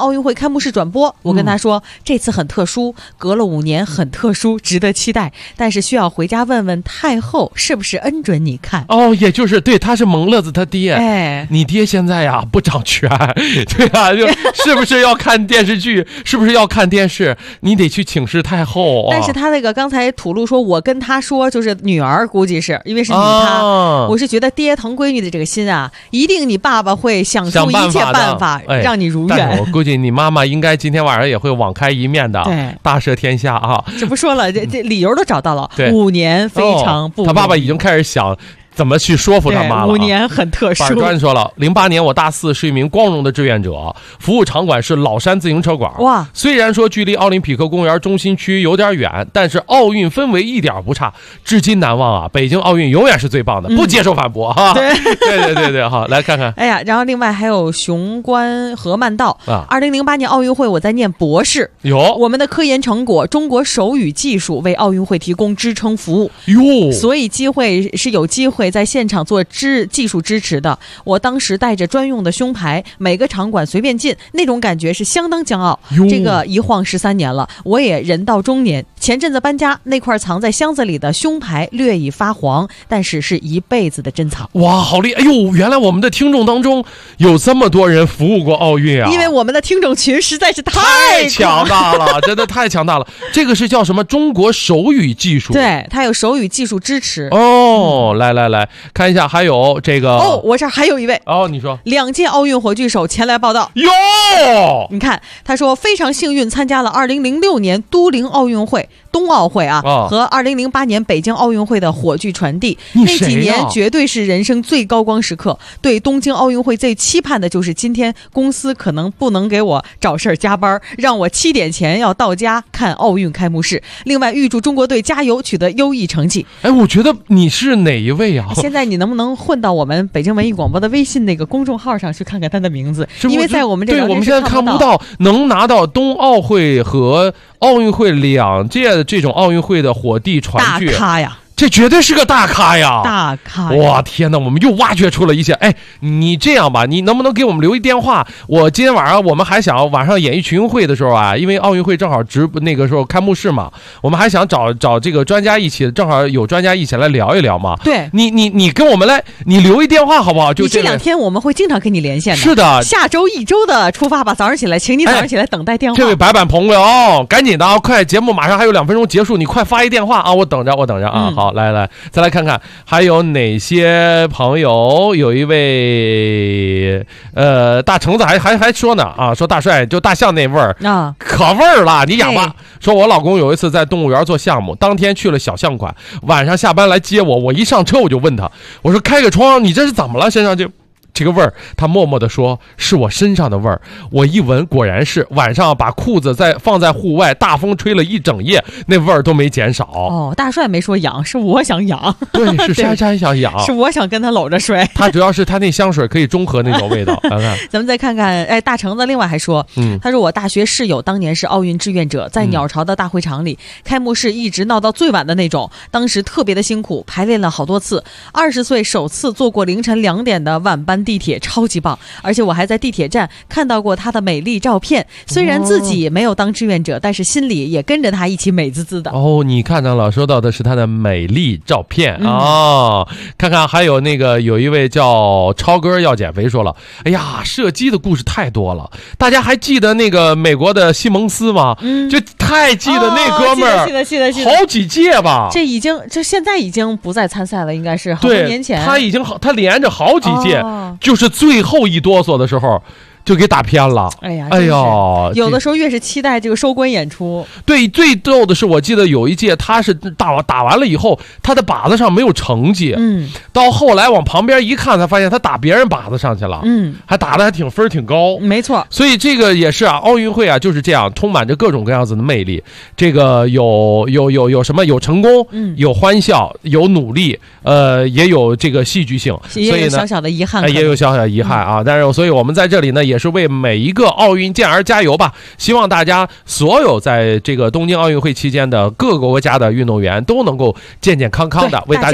奥运会开幕式转播，我跟他说，这次很特殊，隔了5年很特殊，值得期待，但是需要回家问问太后是不是恩准你看。 哦，也就是对，他是蒙乐子他爹。 哎， 你爹现在呀不掌权，对啊，就是不是要看电视剧，是不是要看电视，你得去请示太后啊。 但是他那个刚才吐露说，我跟他说，就是女儿，估计是因为是女他，我是觉得爹疼闺女的这个心啊，一定你爸爸会想出一切办法让你如愿。 但是我估计你妈妈应该今天晚上也会网开一面的， 对， 大赦天下啊！ 这不说了，这理由都找到了 ，5 年非常不容易， 他爸爸已经开始想怎么去说服他妈了。 5年很特殊。 板砖说了，08年我大4是一名光荣的志愿者，服务场馆是老山自行车馆。 哇， 虽然说距离奥林匹克公园中心区有点远，但是奥运氛围一点不差，至今难忘啊！北京奥运永远是最棒的，不接受反驳哈。对，好，来看看。 哎呀，然后另外还有雄关何曼道啊，2008年奥运会我在念博士，我们的科研成果中国手语技术为奥运会提供支撑服务哟， 所以有机会在现场做技术支持的。我当时带着专用的胸牌，每个场馆随便进，那种感觉是相当骄傲。这个一晃13年了，我也人到中年。前阵子搬家，那块藏在箱子里的胸牌略已发黄，但是是一辈子的珍藏。 哇，好厉害！哎呦，原来我们的听众当中有这么多人服务过奥运啊！ 因为我们的听众群实在是太强大了，真的太强大了。这个是叫什么？中国手语技术？ 对，它有手语技术支持。 哦，来看一下，还有这个我这儿还有一位你说 2届奥运火炬手前来报道哟。 你看，他说非常幸运参加了2006年都灵奥运会。冬奥会和2008年北京奥运会的火炬传递，那几年绝对是人生最高光时刻。对东京奥运会最期盼的就是今天公司可能不能给我找事儿加班，让我7点前要到家看奥运开幕式。另外预祝中国队加油，取得优异成绩。 哎，我觉得你是哪一位啊？ 现在你能不能混到我们北京文艺广播的微信那个公众号上去看看他的名字？因为在我们这我们现在看不到，能拿到冬奥会和奥运会2届的这种奥运会的火炬传炬， 大咖呀！ 这绝对是个大咖呀！ 大咖！ 哇，天哪，我们又挖掘出了一些。哎，你这样吧，你能不能给我们留一电话？我今天晚上我们还想晚上演艺群会的时候啊，因为奥运会正好那个时候开幕式嘛，我们还想找这个专家一起，正好有专家一起来聊一聊嘛。 对， 你跟我们来，你留一电话好不好？就这2天我们会经常跟你连线的。 是的， 下周1周的出发吧，早上起来，请你早上起来等待电话。 这位白板朋友，赶紧的啊，快，节目马上还有2分钟结束，你快发一电话啊，我等着啊。好，来，再来看看还有哪些朋友。有一位大橙子还说呢啊，说大帅就大象那味儿啊， 可味儿了，你养吧。说我老公有一次在动物园做项目，当天去了小象馆，晚上下班来接我一上车我就问他，我说开个窗，你这是怎么了？身上就这个味儿，他默默地说是我身上的味儿。我一闻，果然是晚上把裤子放在户外，大风吹了一整夜，那味儿都没减少。 哦，大帅没说养，是我想养。 对，是珊珊想养， 是我想跟他搂着睡。 他主要是他那香水可以中和那种味道。看看， 咱们再看看，哎，大橙子另外还说，他说我大学室友当年是奥运志愿者，在鸟巢的大会场里，开幕式一直闹到最晚的那种，当时特别的辛苦，排练了好多次。20岁首次坐过凌晨2点的晚班地铁，超级棒。而且我还在地铁站看到过他的美丽照片，虽然自己没有当志愿者，但是心里也跟着他一起美滋滋的。 哦，你看到了，说到的是他的美丽照片看看还有有一位叫超哥要减肥说了，哎呀，射击的故事太多了，大家还记得那个美国的西蒙斯吗？就太记得那哥们儿， 记得好几届吧。 这现在已经不再参赛了，应该是好多年前。 他连着好几届，就是最后一哆嗦的时候就给打偏了。哎呀， 有的时候越是期待这个收官演出。 对，最逗的是我记得有一届他是打完了以后，他的靶子上没有成绩，到后来往旁边一看，才发现他打别人靶子上去了，还打得还分挺高。 没错， 所以这个也是啊，奥运会啊就是这样，充满着各种各样子的魅力。这个有什么？有成功，有欢笑，有努力，也有这个戏剧性， 也有小小的遗憾， 也有小小的遗憾啊。但是，所以我们在这里呢，也是为每一个奥运健儿加油吧！希望大家所有在这个东京奥运会期间的各个国家的运动员都能够健健康康的，为大家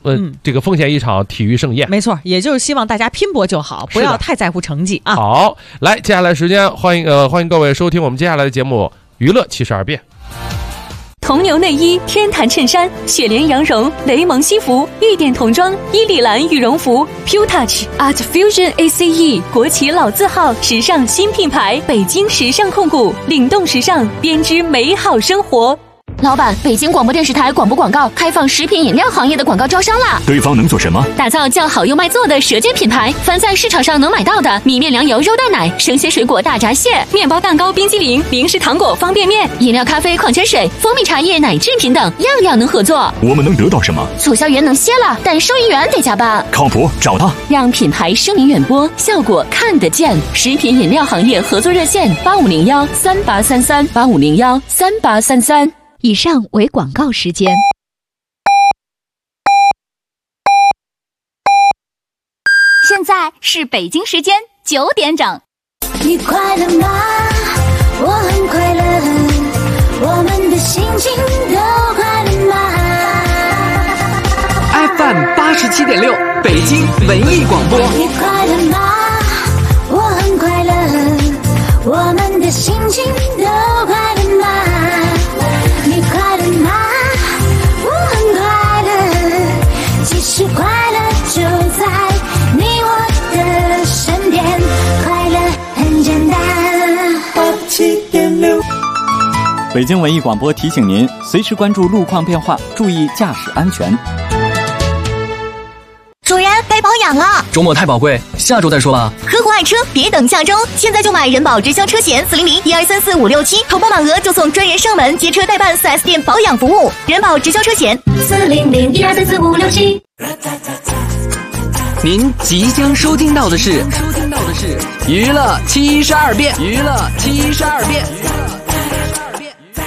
这个奉献一场体育盛宴。 没错，也就是希望大家拼搏就好，不要太在乎成绩啊。 好，来，接下来时间欢迎各位收听我们接下来的节目《娱乐72变》。 铜牛内衣、天坛衬衫、雪莲羊绒、雷蒙西服、玉电童装、伊丽兰羽绒服、Pure Touch Art Fusion ACE 国企老字号时尚新品牌，北京时尚控股，领动时尚，编织美好生活。 老板，北京广播电视台广播广告开放食品饮料行业的广告招商啦！ 对方能做什么？ 打造叫好又卖座的舌尖品牌，凡在市场上能买到的米面粮油肉蛋奶、生鲜水果大闸蟹、面包蛋糕、冰激凌、零食糖果、方便面、饮料咖啡、矿泉水、蜂蜜茶叶、奶制品等，样样能合作。 我们能得到什么？ 促销员能歇了，但收银员得加班。 靠谱，找他， 让品牌声名远播，效果看得见。食品饮料行业合作热线8501383385013833。 以上为广告时间。 现在是北京时间9点整。 你快乐吗？我很快乐，我们的心情都快乐吗 ？FM 87.6，北京文艺广播。 你快乐吗？我很快乐，我们的心情都快乐吗？你快乐吗？我很快乐，其实快乐就在你我的身边，快乐很简单。87.6， 北京文艺广播提醒您，随时关注路况变化，注意驾驶安全。 主人，该保养了。 周末太宝贵，下周再说吧。 合伙爱车，别等下周，现在就买人保直销车险400-1234567，投保满额就送专人上门接车代办 4S 店保养服务。人保直销车险400-1234567。 您即将收听到的是娱乐72变，娱乐72变。